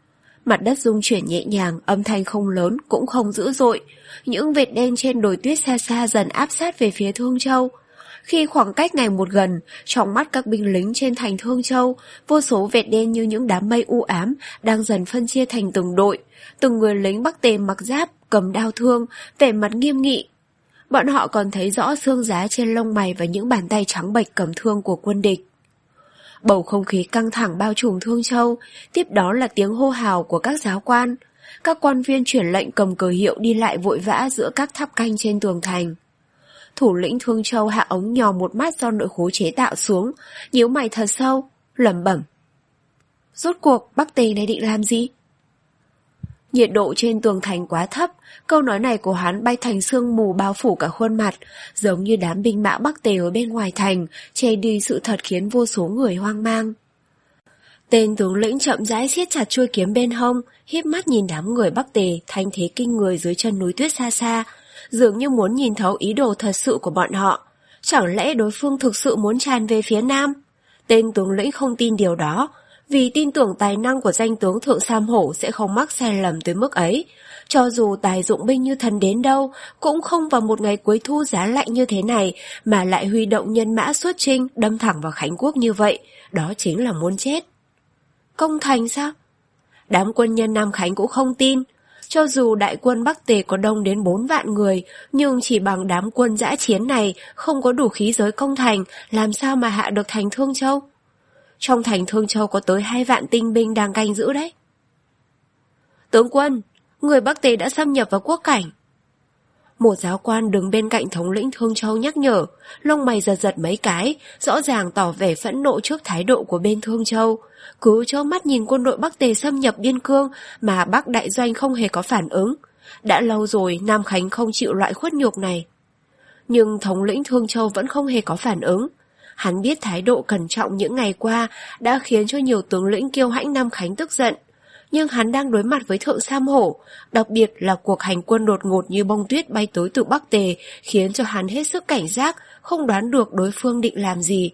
Mặt đất rung chuyển nhẹ nhàng, âm thanh không lớn cũng không dữ dội. Những vệt đen trên đồi tuyết xa xa dần áp sát về phía Thương Châu. Khi khoảng cách ngày một gần, trong mắt các binh lính trên thành Thương Châu, vô số vệt đen như những đám mây u ám đang dần phân chia thành từng đội. Từng người lính Bắc Tề mặc giáp, cầm đao thương, vẻ mặt nghiêm nghị. Bọn họ còn thấy rõ xương giá trên lông mày và những bàn tay trắng bệch cầm thương của quân địch. Bầu không khí căng thẳng bao trùm Thương Châu, tiếp đó là tiếng hô hào của các giáo quan. Các quan viên chuyển lệnh cầm cờ hiệu đi lại vội vã giữa các tháp canh trên tường thành. Thủ lĩnh Thương Châu hạ ống nhò một mắt do nội khố chế tạo xuống, nhíu mày thật sâu, lẩm bẩm. Rốt cuộc Bắc Tề này định làm gì? Nhiệt độ trên tường thành quá thấp, câu nói này của hắn bay thành sương mù bao phủ cả khuôn mặt, giống như đám binh mã Bắc Tề ở bên ngoài thành, che đi sự thật khiến vô số người hoang mang. Tên tướng lĩnh chậm rãi siết chặt chuôi kiếm bên hông, híp mắt nhìn đám người Bắc Tề thanh thế kinh người dưới chân núi tuyết xa xa, dường như muốn nhìn thấu ý đồ thật sự của bọn họ. Chẳng lẽ đối phương thực sự muốn tràn về phía Nam? Tên tướng lĩnh không tin điều đó, vì tin tưởng tài năng của danh tướng Thượng Sam Hổ sẽ không mắc sai lầm tới mức ấy. Cho dù tài dụng binh như thần đến đâu, cũng không vào một ngày cuối thu giá lạnh như thế này mà lại huy động nhân mã xuất chinh đâm thẳng vào Khánh Quốc như vậy, đó chính là muốn chết. Công thành sao? Đám quân nhân Nam Khánh cũng không tin. Cho dù đại quân Bắc Tề có đông đến bốn vạn người, nhưng chỉ bằng đám quân dã chiến này không có đủ khí giới công thành, làm sao mà hạ được thành Thương Châu? Trong thành Thương Châu có tới hai vạn tinh binh đang canh giữ đấy. Tướng quân, người Bắc Tề đã xâm nhập vào quốc cảnh. Một giáo quan đứng bên cạnh thống lĩnh Thương Châu nhắc nhở, lông mày giật giật mấy cái, rõ ràng tỏ vẻ phẫn nộ trước thái độ của bên Thương Châu. Cứ trơ mắt nhìn quân đội Bắc Tề xâm nhập biên cương mà Bắc Đại Doanh không hề có phản ứng. Đã lâu rồi Nam Khánh không chịu loại khuất nhục này. Nhưng thống lĩnh Thương Châu vẫn không hề có phản ứng. Hắn biết thái độ cẩn trọng những ngày qua đã khiến cho nhiều tướng lĩnh kiêu hãnh Nam Khánh tức giận. Nhưng hắn đang đối mặt với Thượng Sam Hổ, đặc biệt là cuộc hành quân đột ngột như bông tuyết bay tới từ Bắc Tề, khiến cho hắn hết sức cảnh giác, không đoán được đối phương định làm gì.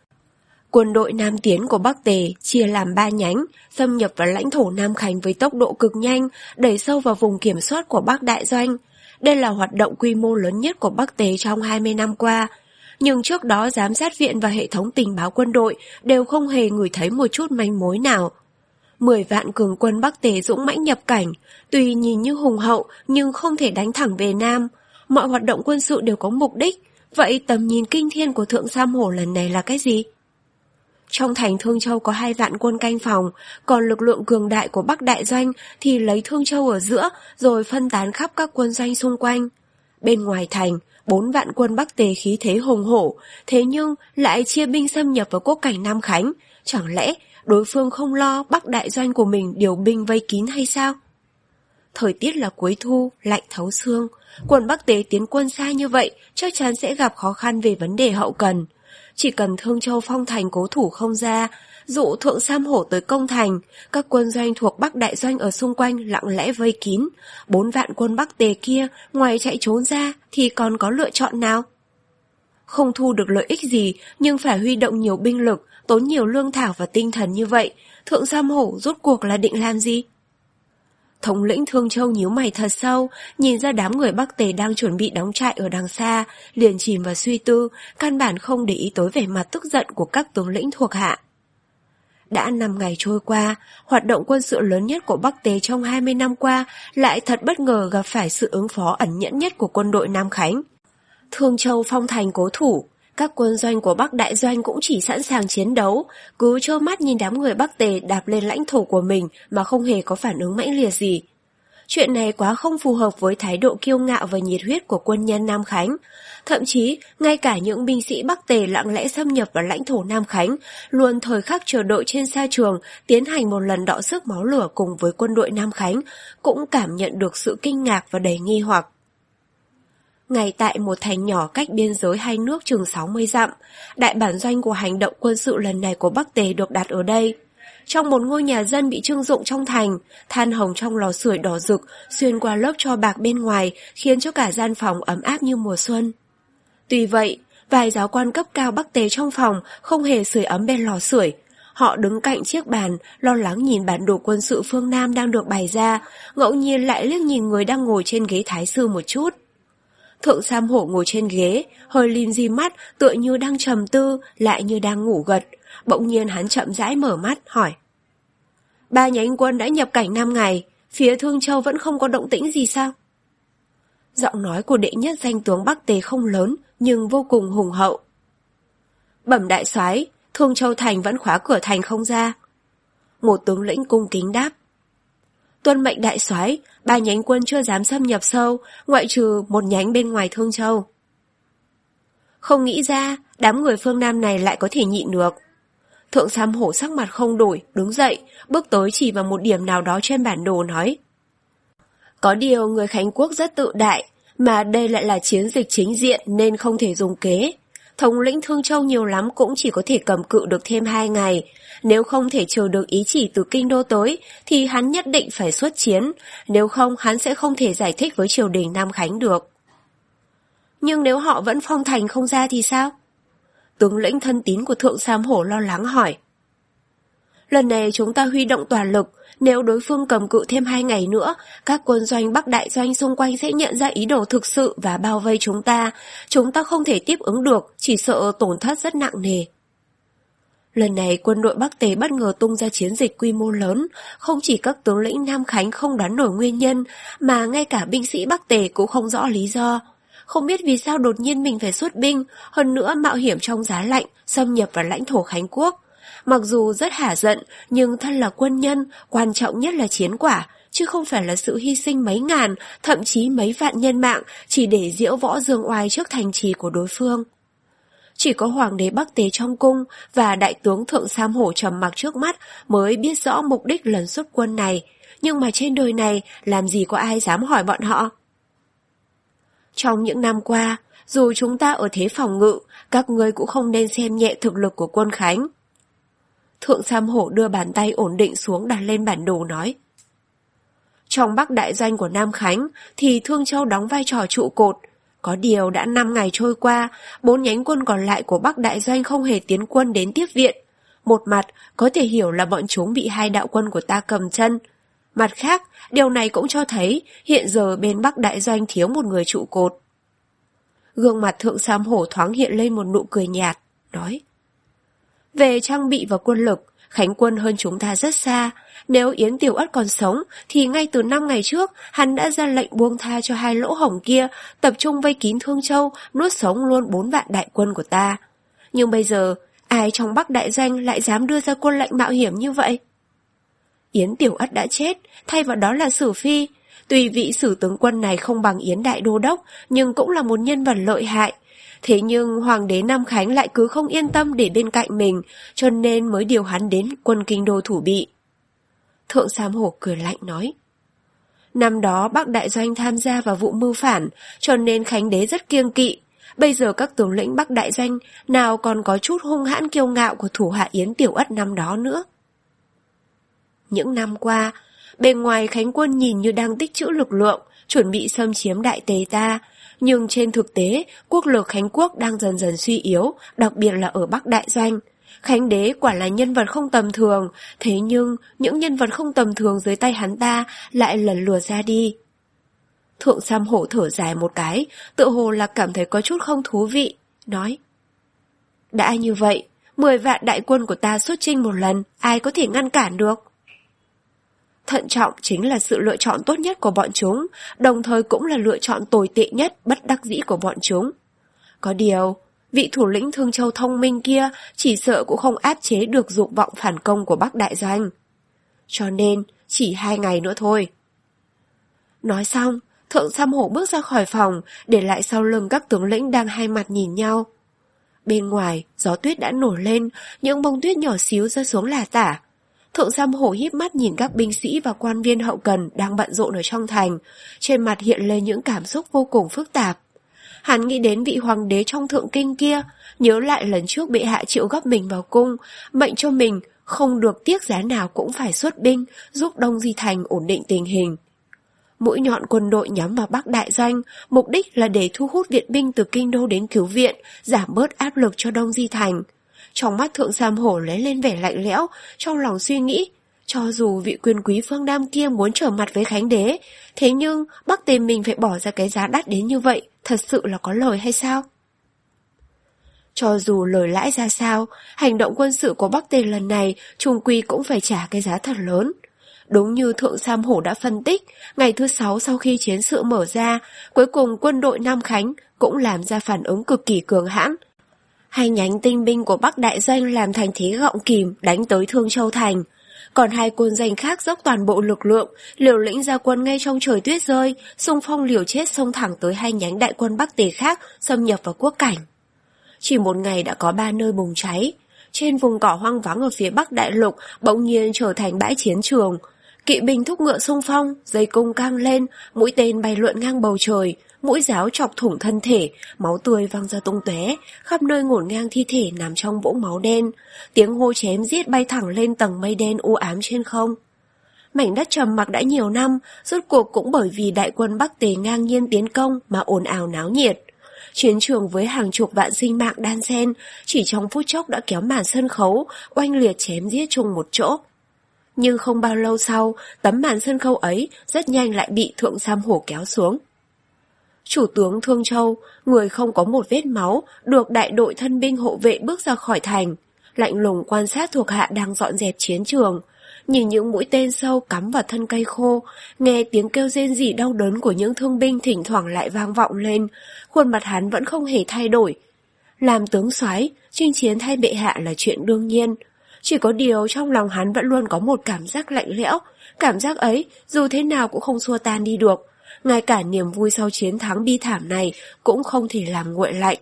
Quân đội Nam Tiến của Bắc Tề chia làm ba nhánh, xâm nhập vào lãnh thổ Nam Khánh với tốc độ cực nhanh, đẩy sâu vào vùng kiểm soát của Bắc Đại Doanh. Đây là hoạt động quy mô lớn nhất của Bắc Tề trong hai mươi năm qua. Nhưng trước đó giám sát viện và hệ thống tình báo quân đội đều không hề ngửi thấy một chút manh mối nào. Mười vạn cường quân Bắc Tề dũng mãnh nhập cảnh, tuy nhìn như hùng hậu nhưng không thể đánh thẳng về Nam. Mọi hoạt động quân sự đều có mục đích, vậy tầm nhìn kinh thiên của Thượng Sam Hổ lần này là cái gì? Trong thành Thương Châu có hai vạn quân canh phòng, còn lực lượng cường đại của Bắc Đại Doanh thì lấy Thương Châu ở giữa rồi phân tán khắp các quân doanh xung quanh. Bên ngoài thành, bốn vạn quân Bắc Tề khí thế hùng hổ, thế nhưng lại chia binh xâm nhập vào quốc cảnh Nam Khánh. Chẳng lẽ đối phương không lo Bắc Đại Doanh của mình điều binh vây kín hay sao? Thời tiết là cuối thu, lạnh thấu xương. Quân Bắc Tề tiến quân xa như vậy chắc chắn sẽ gặp khó khăn về vấn đề hậu cần. Chỉ cần Thương Châu phong thành cố thủ không ra, dụ Thượng Sam Hổ tới công thành, các quân doanh thuộc Bắc Đại Doanh ở xung quanh lặng lẽ vây kín. Bốn vạn quân Bắc Tề kia ngoài chạy trốn ra thì còn có lựa chọn nào? Không thu được lợi ích gì nhưng phải huy động nhiều binh lực, tốn nhiều lương thảo và tinh thần như vậy, Thượng Sam Hổ rốt cuộc là định làm gì? Thống lĩnh Thương Châu nhíu mày thật sâu, nhìn ra đám người Bắc Tề đang chuẩn bị đóng trại ở đằng xa, liền chìm vào suy tư, căn bản không để ý tới vẻ mặt tức giận của các tướng lĩnh thuộc hạ. Đã năm ngày trôi qua, hoạt động quân sự lớn nhất của Bắc Tề trong hai mươi năm qua lại thật bất ngờ gặp phải sự ứng phó ẩn nhẫn nhất của quân đội Nam Khánh. Thương Châu phong thành cố thủ, các quân doanh của Bắc Đại Doanh cũng chỉ sẵn sàng chiến đấu, cứ trơ mắt nhìn đám người Bắc Tề đạp lên lãnh thổ của mình mà không hề có phản ứng mãnh liệt gì. Chuyện này quá không phù hợp với thái độ kiêu ngạo và nhiệt huyết của quân nhân Nam Khánh. Thậm chí, ngay cả những binh sĩ Bắc Tề lặng lẽ xâm nhập vào lãnh thổ Nam Khánh, luôn thời khắc chờ đợi trên sa trường tiến hành một lần đọ sức máu lửa cùng với quân đội Nam Khánh, cũng cảm nhận được sự kinh ngạc và đầy nghi hoặc. Ngay tại một thành nhỏ cách biên giới hai nước chừng sáu mươi dặm, đại bản doanh của hành động quân sự lần này của Bắc Tề được đặt ở đây. Trong một ngôi nhà dân bị trưng dụng trong thành, than hồng trong lò sưởi đỏ rực xuyên qua lớp tro bạc bên ngoài khiến cho cả gian phòng ấm áp như mùa xuân. Tuy vậy, vài giáo quan cấp cao Bắc Tề trong phòng không hề sưởi ấm bên lò sưởi. Họ đứng cạnh chiếc bàn, lo lắng nhìn bản đồ quân sự phương Nam đang được bày ra, ngẫu nhiên lại liếc nhìn người đang ngồi trên ghế thái sư một chút. Thượng Sam Hổ ngồi trên ghế, hơi lim di mắt, tựa như đang trầm tư, lại như đang ngủ gật. Bỗng nhiên hắn chậm rãi mở mắt, hỏi. Ba nhánh quân đã nhập cảnh năm ngày, phía Thương Châu vẫn không có động tĩnh gì sao? Giọng nói của đệ nhất danh tướng Bắc Tề không lớn, nhưng vô cùng hùng hậu. Bẩm đại soái, Thương Châu thành vẫn khóa cửa thành không ra. Một tướng lĩnh cung kính đáp. Tuân mệnh đại soái, ba nhánh quân chưa dám xâm nhập sâu, ngoại trừ một nhánh bên ngoài Thương Châu. Không nghĩ ra, đám người phương Nam này lại có thể nhịn được. Thượng Sam Hổ sắc mặt không đổi, đứng dậy, bước tới chỉ vào một điểm nào đó trên bản đồ nói. Có điều người Khánh Quốc rất tự đại, mà đây lại là chiến dịch chính diện nên không thể dùng kế. Thống lĩnh Thương Châu nhiều lắm cũng chỉ có thể cầm cự được thêm hai ngày. Nếu không thể chờ được ý chỉ từ kinh đô tới, thì hắn nhất định phải xuất chiến. Nếu không, hắn sẽ không thể giải thích với triều đình Nam Khánh được. Nhưng nếu họ vẫn phong thành không ra thì sao? Tướng lĩnh thân tín của Thượng Sam Hổ lo lắng hỏi. Lần này chúng ta huy động toàn lực, nếu đối phương cầm cự thêm hai ngày nữa, các quân doanh Bắc Đại Doanh xung quanh sẽ nhận ra ý đồ thực sự và bao vây chúng ta. Chúng ta không thể tiếp ứng được, chỉ sợ tổn thất rất nặng nề. Lần này quân đội Bắc Tề bất ngờ tung ra chiến dịch quy mô lớn, không chỉ các tướng lĩnh Nam Khánh không đoán nổi nguyên nhân, mà ngay cả binh sĩ Bắc Tề cũng không rõ lý do. Không biết vì sao đột nhiên mình phải xuất binh, hơn nữa mạo hiểm trong giá lạnh, xâm nhập vào lãnh thổ Khánh Quốc. Mặc dù rất hả giận, nhưng thân là quân nhân, quan trọng nhất là chiến quả, chứ không phải là sự hy sinh mấy ngàn, thậm chí mấy vạn nhân mạng chỉ để diễu võ dương oai trước thành trì của đối phương. Chỉ có hoàng đế Bắc Tề trong cung và đại tướng Thượng Sam Hổ trầm mặc trước mắt mới biết rõ mục đích lần xuất quân này, nhưng mà trên đời này làm gì có ai dám hỏi bọn họ. Trong những năm qua, dù chúng ta ở thế phòng ngự, các ngươi cũng không nên xem nhẹ thực lực của quân Khánh. Thượng Sam Hổ đưa bàn tay ổn định xuống đặt lên bản đồ nói. Trong Bắc Đại Doanh của Nam Khánh thì Thương Châu đóng vai trò trụ cột. Có điều đã năm ngày trôi qua, bốn nhánh quân còn lại của Bắc Đại Doanh không hề tiến quân đến tiếp viện. Một mặt có thể hiểu là bọn chúng bị hai đạo quân của ta cầm chân. Mặt khác, điều này cũng cho thấy hiện giờ bên Bắc Đại Doanh thiếu một người trụ cột. Gương mặt Thượng Sam Hổ thoáng hiện lên một nụ cười nhạt, nói. Về trang bị và quân lực, Khánh quân hơn chúng ta rất xa. Nếu Yến Tiểu Ất còn sống, thì ngay từ năm ngày trước, hắn đã ra lệnh buông tha cho hai lỗ hổng kia, tập trung vây kín Thương Châu, nuốt sống luôn bốn vạn đại quân của ta. Nhưng bây giờ, ai trong Bắc Đại Doanh lại dám đưa ra quân lệnh mạo hiểm như vậy? Yến Tiểu Ất đã chết, thay vào đó là Sử Phi. Tuy vị Sử tướng quân này không bằng Yến Đại Đô Đốc, nhưng cũng là một nhân vật lợi hại. Thế nhưng Hoàng đế Nam Khánh lại cứ không yên tâm để bên cạnh mình, cho nên mới điều hắn đến quân kinh đô thủ bị. Thượng Sam Hổ cười lạnh nói. Năm đó Bắc Đại Doanh tham gia vào vụ mưu phản, cho nên Khánh đế rất kiêng kỵ. Bây giờ các tướng lĩnh Bắc Đại Doanh nào còn có chút hung hãn kiêu ngạo của thủ hạ Yến Tiểu Ất năm đó nữa. Những năm qua, bên ngoài Khánh quân nhìn như đang tích trữ lực lượng, chuẩn bị xâm chiếm Đại Tề ta, nhưng trên thực tế, quốc lực Khánh Quốc đang dần dần suy yếu, đặc biệt là ở Bắc Đại Doanh. Khánh đế quả là nhân vật không tầm thường, thế nhưng những nhân vật không tầm thường dưới tay hắn ta lại lần lượt ra đi. Thượng Sam Hổ thở dài một cái, tự hồ là cảm thấy có chút không thú vị, nói. Đã như vậy, mười vạn đại quân của ta xuất chinh một lần, ai có thể ngăn cản được? Thận trọng chính là sự lựa chọn tốt nhất của bọn chúng, đồng thời cũng là lựa chọn tồi tệ nhất, bất đắc dĩ của bọn chúng. Có điều, vị thủ lĩnh Thương Châu thông minh kia chỉ sợ cũng không áp chế được dục vọng phản công của Bắc Đại Doanh. Cho nên, chỉ hai ngày nữa thôi. Nói xong, Thượng Sam Hổ bước ra khỏi phòng, để lại sau lưng các tướng lĩnh đang hai mặt nhìn nhau. Bên ngoài, gió tuyết đã nổi lên, những bông tuyết nhỏ xíu rơi xuống lả tả. Thượng Sam Hổ híp mắt nhìn các binh sĩ và quan viên hậu cần đang bận rộn ở trong thành, trên mặt hiện lên những cảm xúc vô cùng phức tạp. Hắn nghĩ đến vị hoàng đế trong thượng kinh kia, nhớ lại lần trước bệ hạ triệu gấp mình vào cung, mệnh cho mình không được tiếc giá nào cũng phải xuất binh, giúp Đông Di Thành ổn định tình hình. Mũi nhọn quân đội nhắm vào Bắc Đại Doanh, mục đích là để thu hút viện binh từ kinh đô đến cứu viện, giảm bớt áp lực cho Đông Di Thành. Trong mắt Thượng Sam Hổ lóe lên vẻ lạnh lẽo, trong lòng suy nghĩ, cho dù vị quyền quý phương Nam kia muốn trở mặt với Khánh đế, thế nhưng Bắc Tề mình phải bỏ ra cái giá đắt đến như vậy, thật sự là có lời hay sao? Cho dù lời lãi ra sao, hành động quân sự của Bắc Tề lần này chung quy cũng phải trả cái giá thật lớn. Đúng như Thượng Sam Hổ đã phân tích, ngày thứ sáu sau khi chiến sự mở ra, cuối cùng quân đội Nam Khánh cũng làm ra phản ứng cực kỳ cường hãn. Hai nhánh tinh binh của Bắc Đại Doanh làm thành thế gọng kìm đánh tới Thương Châu Thành. Còn hai quân danh khác dốc toàn bộ lực lượng, liều lĩnh ra quân ngay trong trời tuyết rơi, xung phong liều chết xông thẳng tới hai nhánh đại quân Bắc Tề khác, xâm nhập vào quốc cảnh. Chỉ một ngày đã có ba nơi bùng cháy. Trên vùng cỏ hoang vắng ở phía Bắc Đại Lục bỗng nhiên trở thành bãi chiến trường. Kỵ binh thúc ngựa xung phong, dây cung căng lên, mũi tên bay lượn ngang bầu trời, mũi giáo chọc thủng thân thể, máu tươi văng ra tung tóe, khắp nơi ngổn ngang thi thể nằm trong vũng máu đen, tiếng hô chém giết bay thẳng lên tầng mây đen u ám trên không. Mảnh đất trầm mặc đã nhiều năm, rốt cuộc cũng bởi vì đại quân Bắc Tề ngang nhiên tiến công mà ồn ào náo nhiệt. Chiến trường với hàng chục vạn sinh mạng đan xen, chỉ trong phút chốc đã kéo màn sân khấu, oanh liệt chém giết chung một chỗ. Nhưng không bao lâu sau, tấm màn sân khấu ấy rất nhanh lại bị Thượng Sam Hổ kéo xuống. Chủ tướng Thương Châu, người không có một vết máu, được đại đội thân binh hộ vệ bước ra khỏi thành, lạnh lùng quan sát thuộc hạ đang dọn dẹp chiến trường, nhìn những mũi tên sâu cắm vào thân cây khô, nghe tiếng kêu rên rỉ đau đớn của những thương binh thỉnh thoảng lại vang vọng lên, khuôn mặt hắn vẫn không hề thay đổi. Làm tướng soái, chinh chiến thay bệ hạ là chuyện đương nhiên. Chỉ có điều trong lòng hắn vẫn luôn có một cảm giác lạnh lẽo, cảm giác ấy dù thế nào cũng không xua tan đi được, ngay cả niềm vui sau chiến thắng bi thảm này cũng không thể làm nguội lạnh.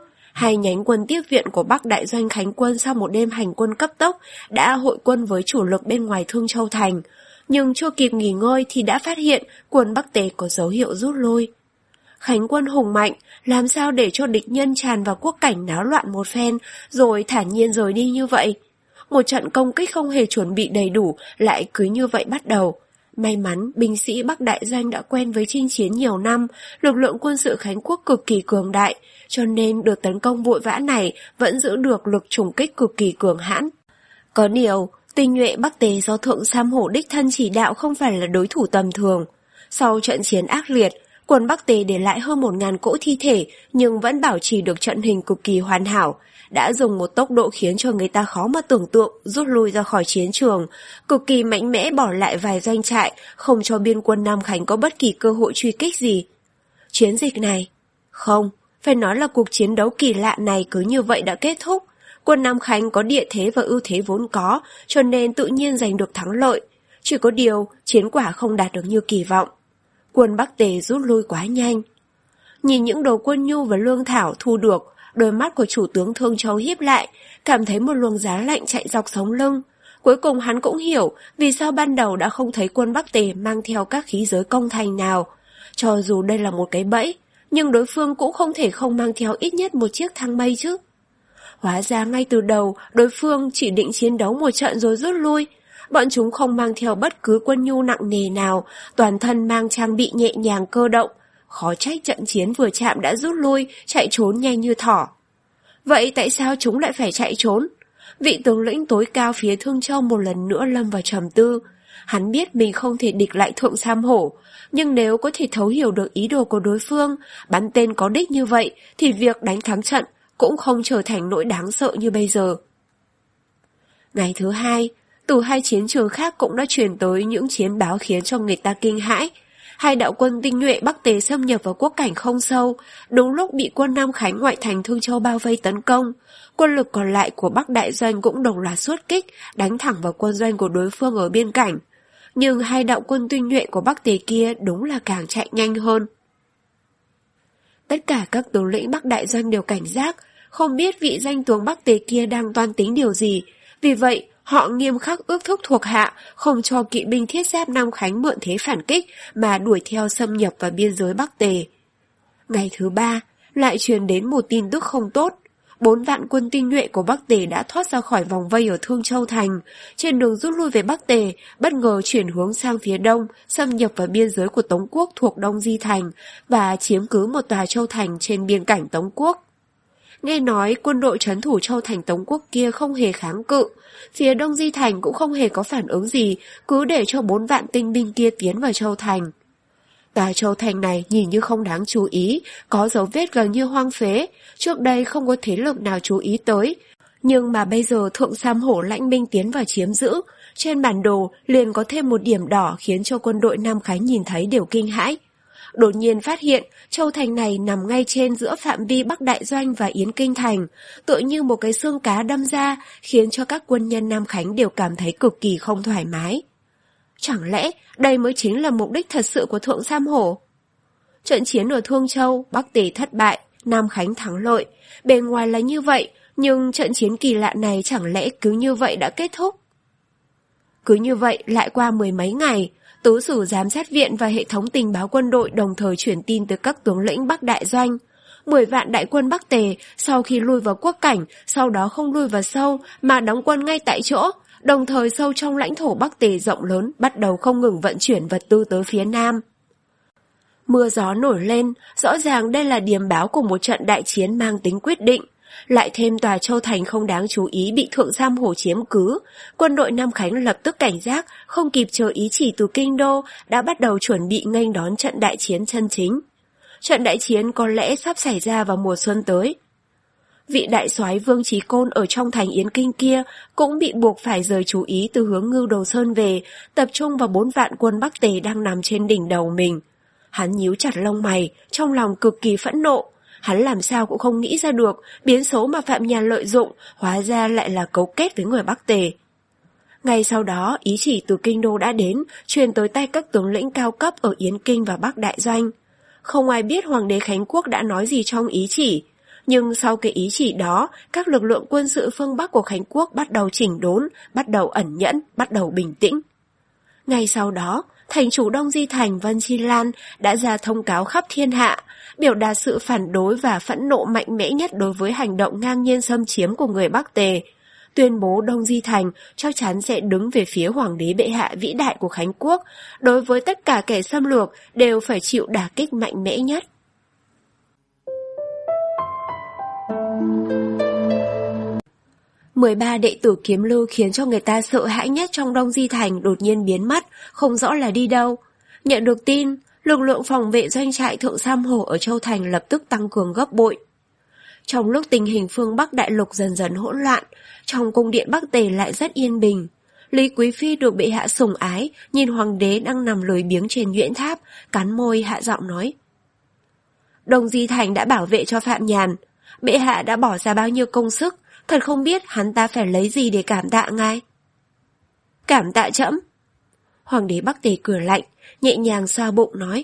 Hai nhánh quân tiếp viện của Bắc Đại Doanh Khánh quân sau một đêm hành quân cấp tốc đã hội quân với chủ lực bên ngoài Thương Châu Thành, nhưng chưa kịp nghỉ ngơi thì đã phát hiện quân Bắc Tề có dấu hiệu rút lui. Khánh quân hùng mạnh, làm sao để cho địch nhân tràn vào quốc cảnh náo loạn một phen rồi thản nhiên rời đi như vậy? Một trận công kích không hề chuẩn bị đầy đủ lại cứ như vậy bắt đầu. May mắn binh sĩ Bắc Đại Doanh đã quen với chinh chiến nhiều năm, lực lượng quân sự Khánh quốc cực kỳ cường đại, cho nên đợt tấn công vội vã này vẫn giữ được lực trùng kích cực kỳ cường hãn. Có điều, tinh nhuệ Bắc Tề do Thượng Sam Hổ đích thân chỉ đạo không phải là đối thủ tầm thường. Sau trận chiến ác liệt, quân Bắc Tề để lại hơn một ngàn cỗ thi thể nhưng vẫn bảo trì được trận hình cực kỳ hoàn hảo, đã dùng một tốc độ khiến cho người ta khó mà tưởng tượng rút lui ra khỏi chiến trường, cực kỳ mạnh mẽ bỏ lại vài doanh trại, không cho biên quân Nam Khánh có bất kỳ cơ hội truy kích gì. Chiến dịch này, không, phải nói là cuộc chiến đấu kỳ lạ này cứ như vậy đã kết thúc. Quân Nam Khánh có địa thế và ưu thế vốn có, cho nên tự nhiên giành được thắng lợi. Chỉ có điều, chiến quả không đạt được như kỳ vọng. Quân Bắc Tề rút lui quá nhanh. Nhìn những đồ quân nhu và lương thảo thu được, đôi mắt của chủ tướng Thương Châu híp lại, cảm thấy một luồng giá lạnh chạy dọc sống lưng. Cuối cùng hắn cũng hiểu vì sao ban đầu đã không thấy quân Bắc Tề mang theo các khí giới công thành nào. Cho dù đây là một cái bẫy, nhưng đối phương cũng không thể không mang theo ít nhất một chiếc thang mây chứ. Hóa ra ngay từ đầu, đối phương chỉ định chiến đấu một trận rồi rút lui. Bọn chúng không mang theo bất cứ quân nhu nặng nề nào, toàn thân mang trang bị nhẹ nhàng cơ động. Khó trách trận chiến vừa chạm đã rút lui, chạy trốn nhanh như thỏ. Vậy tại sao chúng lại phải chạy trốn? Vị tướng lĩnh tối cao phía Thương Châu một lần nữa lâm vào trầm tư. Hắn biết mình không thể địch lại Thượng Sam Hổ, nhưng nếu có thể thấu hiểu được ý đồ của đối phương, bắn tên có đích như vậy, thì việc đánh thắng trận cũng không trở thành nỗi đáng sợ như bây giờ. Ngày thứ hai, từ hai chiến trường khác cũng đã truyền tới những chiến báo khiến cho người ta kinh hãi. Hai đạo quân tinh nhuệ Bắc Tề xâm nhập vào quốc cảnh không sâu, đúng lúc bị quân Nam Khánh ngoại thành Thương Châu bao vây tấn công. Quân lực còn lại của Bắc Đại Doanh cũng đồng loạt xuất kích, đánh thẳng vào quân doanh của đối phương ở biên cảnh. Nhưng hai đạo quân tinh nhuệ của Bắc Tề kia đúng là càng chạy nhanh hơn. Tất cả các tướng lĩnh Bắc Đại Doanh đều cảnh giác, không biết vị danh tướng Bắc Tề kia đang toan tính điều gì. Vì vậy, họ nghiêm khắc ước thúc thuộc hạ, không cho kỵ binh thiết giáp Nam Khánh mượn thế phản kích mà đuổi theo xâm nhập vào biên giới Bắc Tề. Ngày thứ ba, lại truyền đến một tin tức không tốt. Bốn vạn quân tinh nhuệ của Bắc Tề đã thoát ra khỏi vòng vây ở Thương Châu Thành. Trên đường rút lui về Bắc Tề, bất ngờ chuyển hướng sang phía đông, xâm nhập vào biên giới của Tống Quốc thuộc Đông Di Thành và chiếm cứ một tòa châu thành trên biên cảnh Tống Quốc. Nghe nói quân đội trấn thủ Châu Thành Tống Quốc kia không hề kháng cự, phía Đông Di Thành cũng không hề có phản ứng gì, cứ để cho bốn vạn tinh binh kia tiến vào Châu Thành. Tòa Châu Thành này nhìn như không đáng chú ý, có dấu vết gần như hoang phế, trước đây không có thế lực nào chú ý tới. Nhưng mà bây giờ Thượng Sam Hổ lãnh binh tiến vào chiếm giữ, trên bản đồ liền có thêm một điểm đỏ khiến cho quân đội Nam Khánh nhìn thấy đều kinh hãi. Đột nhiên phát hiện Châu Thành này nằm ngay trên giữa phạm vi Bắc Đại Doanh và Yến Kinh Thành, tựa như một cái xương cá đâm ra, khiến cho các quân nhân Nam Khánh đều cảm thấy cực kỳ không thoải mái. Chẳng lẽ đây mới chính là mục đích thật sự của Thượng Sam Hổ? Trận chiến ở Thương Châu, Bắc Tề thất bại, Nam Khánh thắng lợi, bề ngoài là như vậy, nhưng trận chiến kỳ lạ này chẳng lẽ cứ như vậy đã kết thúc? Cứ như vậy lại qua mười mấy ngày, Tứ Sử Giám sát viện và hệ thống tình báo quân đội đồng thời chuyển tin tới các tướng lĩnh Bắc Đại Doanh. Mười vạn đại quân Bắc Tề sau khi lui vào quốc cảnh, sau đó không lui vào sâu mà đóng quân ngay tại chỗ, đồng thời sâu trong lãnh thổ Bắc Tề rộng lớn bắt đầu không ngừng vận chuyển vật tư tới phía Nam. Mưa gió nổi lên, rõ ràng đây là điềm báo của một trận đại chiến mang tính quyết định. Lại thêm tòa Châu Thành không đáng chú ý bị Thượng Sam Hổ chiếm cứ, quân đội Nam Khánh lập tức cảnh giác, không kịp chờ ý chỉ từ kinh đô, đã bắt đầu chuẩn bị nghênh đón trận đại chiến chân chính. Trận đại chiến có lẽ sắp xảy ra vào mùa xuân tới. Vị đại soái Vương Chí Côn ở trong thành Yến Kinh kia cũng bị buộc phải rời chú ý từ hướng Ngưu Đầu Sơn về, tập trung vào bốn vạn quân Bắc Tề đang nằm trên đỉnh đầu mình. Hắn nhíu chặt lông mày, trong lòng cực kỳ phẫn nộ. Hắn làm sao cũng không nghĩ ra được, biến số mà Phạm Nhàn lợi dụng, hóa ra lại là cấu kết với người Bắc Tề. Ngay sau đó, ý chỉ từ kinh đô đã đến, truyền tới tay các tướng lĩnh cao cấp ở Yến Kinh và Bắc Đại Doanh. Không ai biết Hoàng đế Khánh Quốc đã nói gì trong ý chỉ, nhưng sau cái ý chỉ đó, các lực lượng quân sự phương Bắc của Khánh Quốc bắt đầu chỉnh đốn, bắt đầu ẩn nhẫn, bắt đầu bình tĩnh. Ngay sau đó, thành chủ Đông Di Thành Vân Chi Lan đã ra thông cáo khắp thiên hạ, biểu đạt sự phản đối và phẫn nộ mạnh mẽ nhất đối với hành động ngang nhiên xâm chiếm của người Bắc Tề, tuyên bố Đông Di Thành chắc chắn sẽ đứng về phía Hoàng đế bệ hạ vĩ đại của Khánh Quốc, đối với tất cả kẻ xâm lược đều phải chịu đả kích mạnh mẽ nhất. mười ba đệ tử kiếm lưu khiến cho người ta sợ hãi nhất trong Đông Di Thành đột nhiên biến mất, không rõ là đi đâu. Nhận được tin, lực lượng phòng vệ doanh trại Thượng Sam Hổ ở Châu Thành lập tức tăng cường gấp bội. Trong lúc tình hình phương Bắc đại lục dần dần hỗn loạn, trong cung điện Bắc Tề lại rất yên bình. Lý Quý Phi được bệ hạ sủng ái, nhìn hoàng đế đang nằm lười biếng trên nhuyễn tháp, cắn môi hạ giọng nói. Đông Di Thành đã bảo vệ cho Phạm Nhàn, bệ hạ đã bỏ ra bao nhiêu công sức, thật không biết hắn ta phải lấy gì để cảm tạ ngài. Cảm tạ trẫm. Hoàng đế Bắc Tề cười lạnh, nhẹ nhàng xoa bụng nói.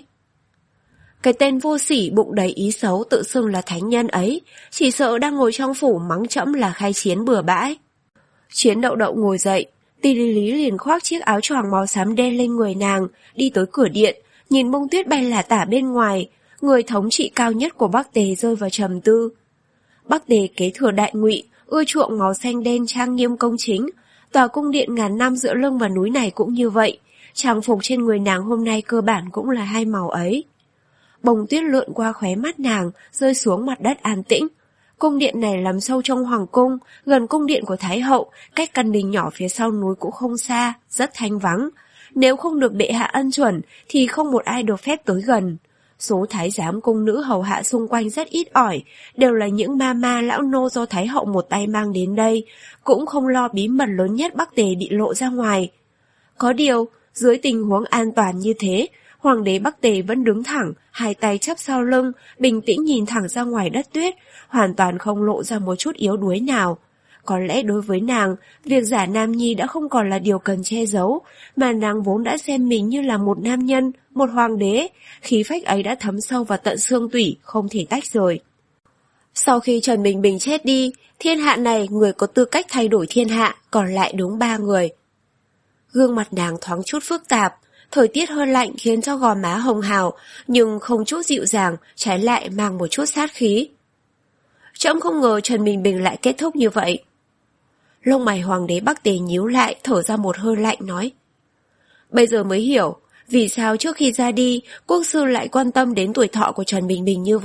Cái tên vô sỉ bụng đầy ý xấu tự xưng là thánh nhân ấy, chỉ sợ đang ngồi trong phủ mắng trẫm là khai chiến bừa bãi. Chiến Đậu Đậu ngồi dậy, Ti Lý Lý liền khoác chiếc áo choàng màu xám đen lên người nàng, đi tới cửa điện, nhìn bông tuyết bay lả tả bên ngoài, người thống trị cao nhất của Bắc Tề rơi vào trầm tư. Bắc Tề kế thừa Đại Ngụy, ưa chuộng màu xanh đen trang nghiêm công chính, tòa cung điện ngàn năm dựa lưng vào núi này cũng như vậy, trang phục trên người nàng hôm nay cơ bản cũng là hai màu ấy. Bông tuyết lượn qua khóe mắt nàng, rơi xuống mặt đất an tĩnh. Cung điện này nằm sâu trong hoàng cung, gần cung điện của Thái hậu, cách căn đình nhỏ phía sau núi cũng không xa, rất thanh vắng. Nếu không được bệ hạ ân chuẩn, thì không một ai được phép tới gần. Số thái giám cung nữ hầu hạ xung quanh rất ít ỏi, đều là những ma ma lão nô do Thái hậu một tay mang đến đây, cũng không lo bí mật lớn nhất Bắc Tề bị lộ ra ngoài. Có điều, dưới tình huống an toàn như thế, Hoàng đế Bắc Tề vẫn đứng thẳng, hai tay chắp sau lưng, bình tĩnh nhìn thẳng ra ngoài đất tuyết, hoàn toàn không lộ ra một chút yếu đuối nào. Có lẽ đối với nàng, việc giả nam nhi đã không còn là điều cần che giấu, mà nàng vốn đã xem mình như là một nam nhân, một hoàng đế, khí phách ấy đã thấm sâu vào tận xương tủy, không thể tách rời. Sau khi Trần Bình Bình chết đi, thiên hạ này người có tư cách thay đổi thiên hạ, còn lại đúng ba người. Gương mặt nàng thoáng chút phức tạp, thời tiết hơi lạnh khiến cho gò má hồng hào, nhưng không chút dịu dàng, trái lại mang một chút sát khí. Trẫm không ngờ Trần Bình Bình lại kết thúc như vậy. Lông mày hoàng đế Bắc Tề nhíu lại, thở ra một hơi lạnh nói. Bây giờ mới hiểu, vì sao trước khi ra đi, quốc sư lại quan tâm đến tuổi thọ của Trần Bình Bình như vậy.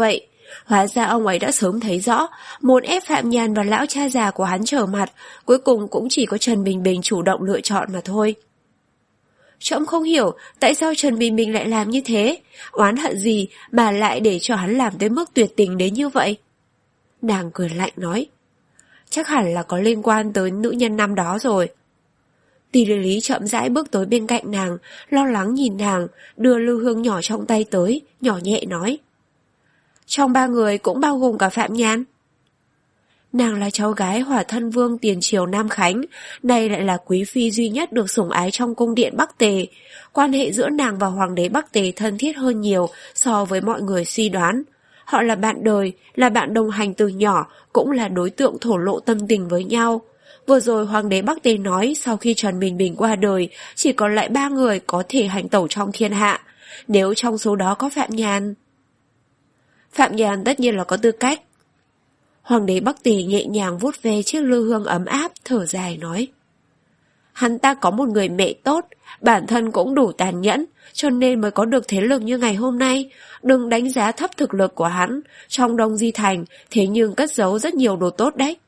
Hóa ra ông ấy đã sớm thấy rõ, muốn ép Phạm Nhàn và lão cha già của hắn trở mặt, cuối cùng cũng chỉ có Trần Bình Bình chủ động lựa chọn mà thôi. Trẫm không hiểu tại sao Trần Bình Bình lại làm như thế, oán hận gì mà lại để cho hắn làm tới mức tuyệt tình đến như vậy. Nàng cười lạnh nói, chắc hẳn là có liên quan tới nữ nhân năm đó rồi. Tỷ Lý Lý chậm rãi bước tới bên cạnh nàng, lo lắng nhìn nàng, đưa lư hương nhỏ trong tay tới, nhỏ nhẹ nói, trong ba người cũng bao gồm cả Phạm Nhàn. Nàng là cháu gái Hỏa Thân Vương tiền triều Nam Khánh, nay lại là quý phi duy nhất được sủng ái trong cung điện Bắc Tề. Quan hệ giữa nàng và hoàng đế Bắc Tề thân thiết hơn nhiều so với mọi người suy đoán. Họ là bạn đời, là bạn đồng hành từ nhỏ, cũng là đối tượng thổ lộ tâm tình với nhau. Vừa rồi hoàng đế Bắc Tề nói sau khi Trần Bình Bình qua đời, chỉ còn lại ba người có thể hành tẩu trong thiên hạ. Nếu trong số đó có Phạm Nhàn... Phạm Nhàn tất nhiên là có tư cách. Hoàng đế Bắc Tề nhẹ nhàng vuốt ve chiếc lư hương ấm áp, thở dài nói, hắn ta có một người mẹ tốt, bản thân cũng đủ tàn nhẫn, cho nên mới có được thế lực như ngày hôm nay. Đừng đánh giá thấp thực lực của hắn, trong Đông Di Thành thế nhưng cất giấu rất nhiều đồ tốt đấy.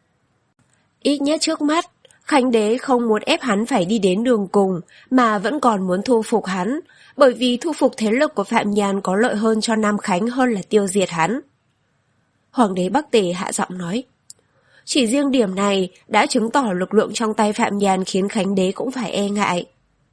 Ít nhất trước mắt, Khánh đế không muốn ép hắn phải đi đến đường cùng, mà vẫn còn muốn thu phục hắn, bởi vì thu phục thế lực của Phạm Nhàn có lợi hơn cho Nam Khánh hơn là tiêu diệt hắn. Hoàng đế Bắc Tề hạ giọng nói, chỉ riêng điểm này đã chứng tỏ lực lượng trong tay Phạm Nhàn khiến Khánh đế cũng phải e ngại.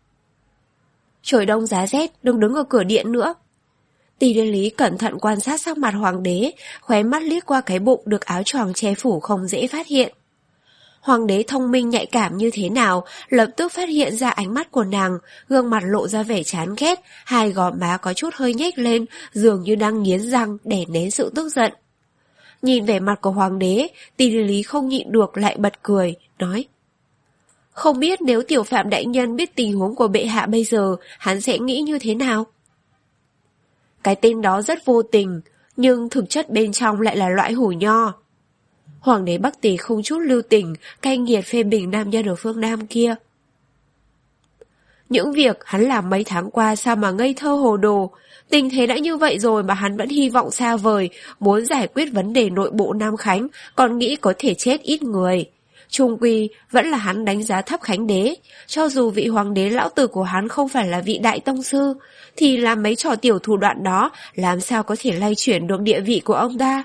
Trời đông giá rét, đừng đứng ở cửa điện nữa. Tỷ Liên Lý cẩn thận quan sát sắc mặt hoàng đế, khóe mắt liếc qua cái bụng được áo choàng che phủ không dễ phát hiện. Hoàng đế thông minh nhạy cảm như thế nào, lập tức phát hiện ra ánh mắt của nàng, gương mặt lộ ra vẻ chán ghét, hai gò má có chút hơi nhếch lên, dường như đang nghiến răng để nén sự tức giận. Nhìn vẻ mặt của hoàng đế, Tỷ Lý Lý không nhịn được lại bật cười, nói, không biết nếu tiểu Phạm đại nhân biết tình huống của bệ hạ bây giờ, hắn sẽ nghĩ như thế nào? Cái tên đó rất vô tình, nhưng thực chất bên trong lại là loại hủ nho. Hoàng đế Bắc Tề không chút lưu tình, cay nghiệt phê bình nam nhân ở phương Nam kia. Những việc hắn làm mấy tháng qua sao mà ngây thơ hồ đồ, tình thế đã như vậy rồi mà hắn vẫn hy vọng xa vời, muốn giải quyết vấn đề nội bộ Nam Khánh, còn nghĩ có thể chết ít người. Trung quy vẫn là hắn đánh giá thấp Khánh đế, cho dù vị hoàng đế lão tử của hắn không phải là vị đại tông sư, thì làm mấy trò tiểu thủ đoạn đó làm sao có thể lay chuyển được địa vị của ông ta.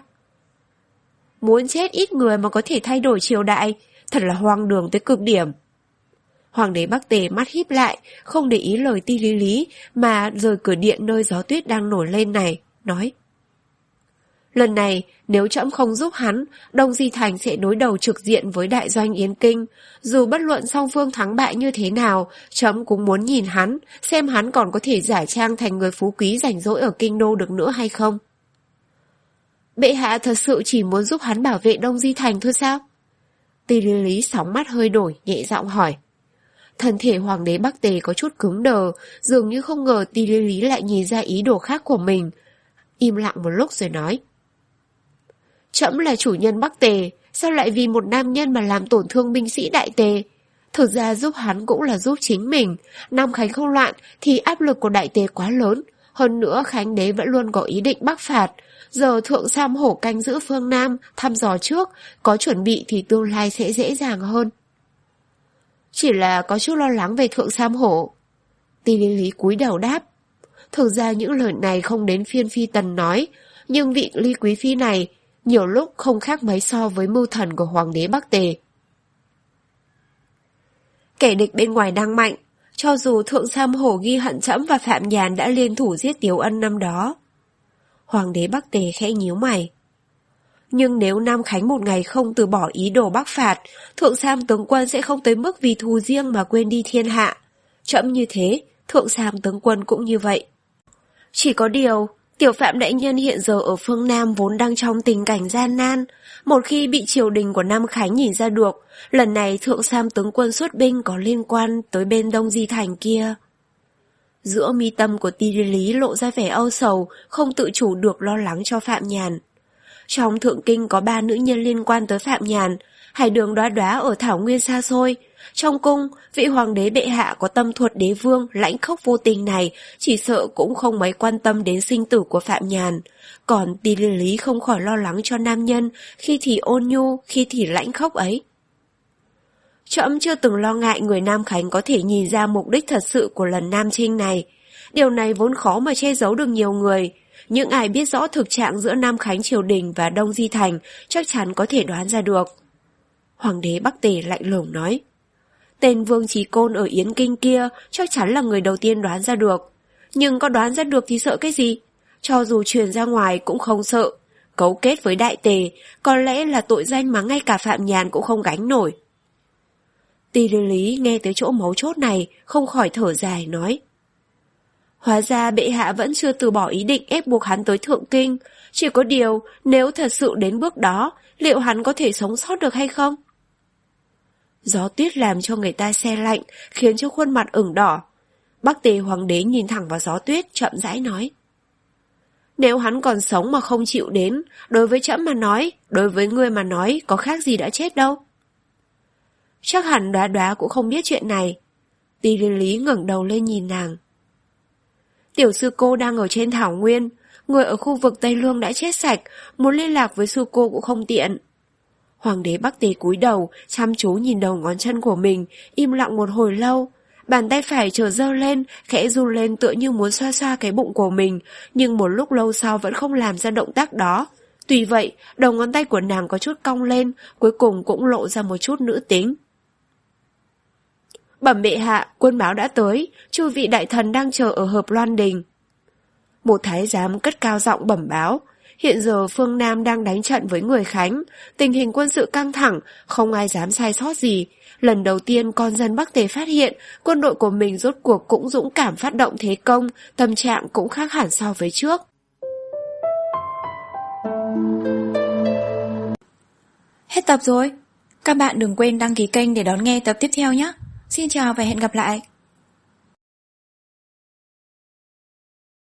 Muốn chết ít người mà có thể thay đổi triều đại, thật là hoang đường tới cực điểm. Hoàng đế Bắc Tề mắt híp lại, không để ý lời Ti Lý Lý, mà rời cửa điện nơi gió tuyết đang nổi lên này, nói, lần này nếu trẫm không giúp hắn, Đông Di Thành sẽ đối đầu trực diện với đại doanh Yến Kinh. Dù bất luận song phương thắng bại như thế nào, trẫm cũng muốn nhìn hắn, xem hắn còn có thể giải trang thành người phú quý rảnh rỗi ở kinh đô được nữa hay không. Bệ hạ thật sự chỉ muốn giúp hắn bảo vệ Đông Di Thành thôi sao? Ti Lý Lý sóng mắt hơi đổi, nhẹ giọng hỏi. Thân thể hoàng đế Bắc Tề có chút cứng đờ, dường như không ngờ Ti Lý Lý lại nhìn ra ý đồ khác của mình. Im lặng một lúc rồi nói, trẫm là chủ nhân Bắc Tề, sao lại vì một nam nhân mà làm tổn thương binh sĩ Đại Tề? Thực ra giúp hắn cũng là giúp chính mình. Nam Khánh không loạn thì áp lực của Đại Tề quá lớn. Hơn nữa Khánh đế vẫn luôn có ý định bắc phạt. Giờ Thượng Sam Hổ canh giữ phương Nam, thăm dò trước, có chuẩn bị thì tương lai sẽ dễ dàng hơn. Chỉ là có chút lo lắng về Thượng Sam Hổ. Ti Lý Lý cúi đầu đáp. Thực ra những lời này không đến phiên Phi Tần nói, nhưng vị Ly Quý Phi này nhiều lúc không khác mấy so với mưu thần của hoàng đế Bắc Tề. Kẻ địch bên ngoài đang mạnh, cho dù Thượng Sam Hổ ghi hận trẫm và Phạm Nhàn đã liên thủ giết Tiếu Ân năm đó. Hoàng đế Bắc Tề khẽ nhíu mày. Nhưng nếu Nam Khánh một ngày không từ bỏ ý đồ bắc phạt, Thượng Sam tướng quân sẽ không tới mức vì thù riêng mà quên đi thiên hạ. Trẫm như thế, Thượng Sam tướng quân cũng như vậy. Chỉ có điều, tiểu Phạm đại nhân hiện giờ ở phương Nam vốn đang trong tình cảnh gian nan. Một khi bị triều đình của Nam Khánh nhìn ra được, lần này Thượng Sam tướng quân xuất binh có liên quan tới bên Đông Di Thành kia. Giữa mi tâm của Ti Lý Lý lộ ra vẻ âu sầu, không tự chủ được lo lắng cho Phạm Nhàn. Trong Thượng Kinh có ba nữ nhân liên quan tới Phạm Nhàn, Hải Đường Đoá Đoá ở Thảo Nguyên xa xôi, Trong cung, vị hoàng đế bệ hạ có tâm thuật đế vương lãnh khốc vô tình này chỉ sợ cũng không mấy quan tâm đến sinh tử của Phạm Nhàn. Còn Ti Liên Lý không khỏi lo lắng cho nam nhân, khi thì ôn nhu, khi thì lãnh khốc ấy. Trẫm chưa từng lo ngại người Nam Khánh có thể nhìn ra mục đích thật sự của lần Nam Chinh này. Điều này vốn khó mà che giấu được nhiều người. Những ai biết rõ thực trạng giữa Nam Khánh triều đình và Đông Di Thành chắc chắn có thể đoán ra được. Hoàng đế Bắc Tề lạnh lùng nói. Tên Vương Chí Côn ở Yến Kinh kia chắc chắn là người đầu tiên đoán ra được. Nhưng có đoán ra được thì sợ cái gì? Cho dù truyền ra ngoài cũng không sợ. Cấu kết với Đại Tề, có lẽ là tội danh mà ngay cả Phạm Nhàn cũng không gánh nổi. Ti Liên Lý nghe tới chỗ mấu chốt này, không khỏi thở dài nói. Hóa ra bệ hạ vẫn chưa từ bỏ ý định ép buộc hắn tới Thượng Kinh. Chỉ có điều, nếu thật sự đến bước đó, liệu hắn có thể sống sót được hay không? Gió tuyết làm cho người ta se lạnh, khiến cho khuôn mặt ửng đỏ. Bắc Tề hoàng đế nhìn thẳng vào gió tuyết, chậm rãi nói. Nếu hắn còn sống mà không chịu đến, đối với trẫm mà nói, đối với ngươi mà nói, có khác gì đã chết đâu. Chắc hẳn Đoá Đoá cũng không biết chuyện này. Ti Liên Lý ngẩng đầu lên nhìn nàng. Tiểu sư cô đang ở trên thảo nguyên, người ở khu vực Tây Lương đã chết sạch, muốn liên lạc với sư cô cũng không tiện. Hoàng đế Bắc Tề cúi đầu, chăm chú nhìn đầu ngón chân của mình, im lặng một hồi lâu. Bàn tay phải chợt giơ lên, khẽ run lên tựa như muốn xoa xoa cái bụng của mình, nhưng một lúc lâu sau vẫn không làm ra động tác đó. Tuy vậy, đầu ngón tay của nàng có chút cong lên, cuối cùng cũng lộ ra một chút nữ tính. Bẩm bệ hạ, quân báo đã tới, chư vị đại thần đang chờ ở Hợp Loan Đình. Một thái giám cất cao giọng bẩm báo. Hiện giờ phương Nam đang đánh trận với người Khánh, tình hình quân sự căng thẳng, không ai dám sai sót gì. Lần đầu tiên con dân Bắc Tề phát hiện, quân đội của mình rốt cuộc cũng dũng cảm phát động thế công, tâm trạng cũng khác hẳn so với trước. Hết tập rồi. Các bạn đừng quên đăng ký kênh để đón nghe tập tiếp theo nhé. Xin chào và hẹn gặp lại.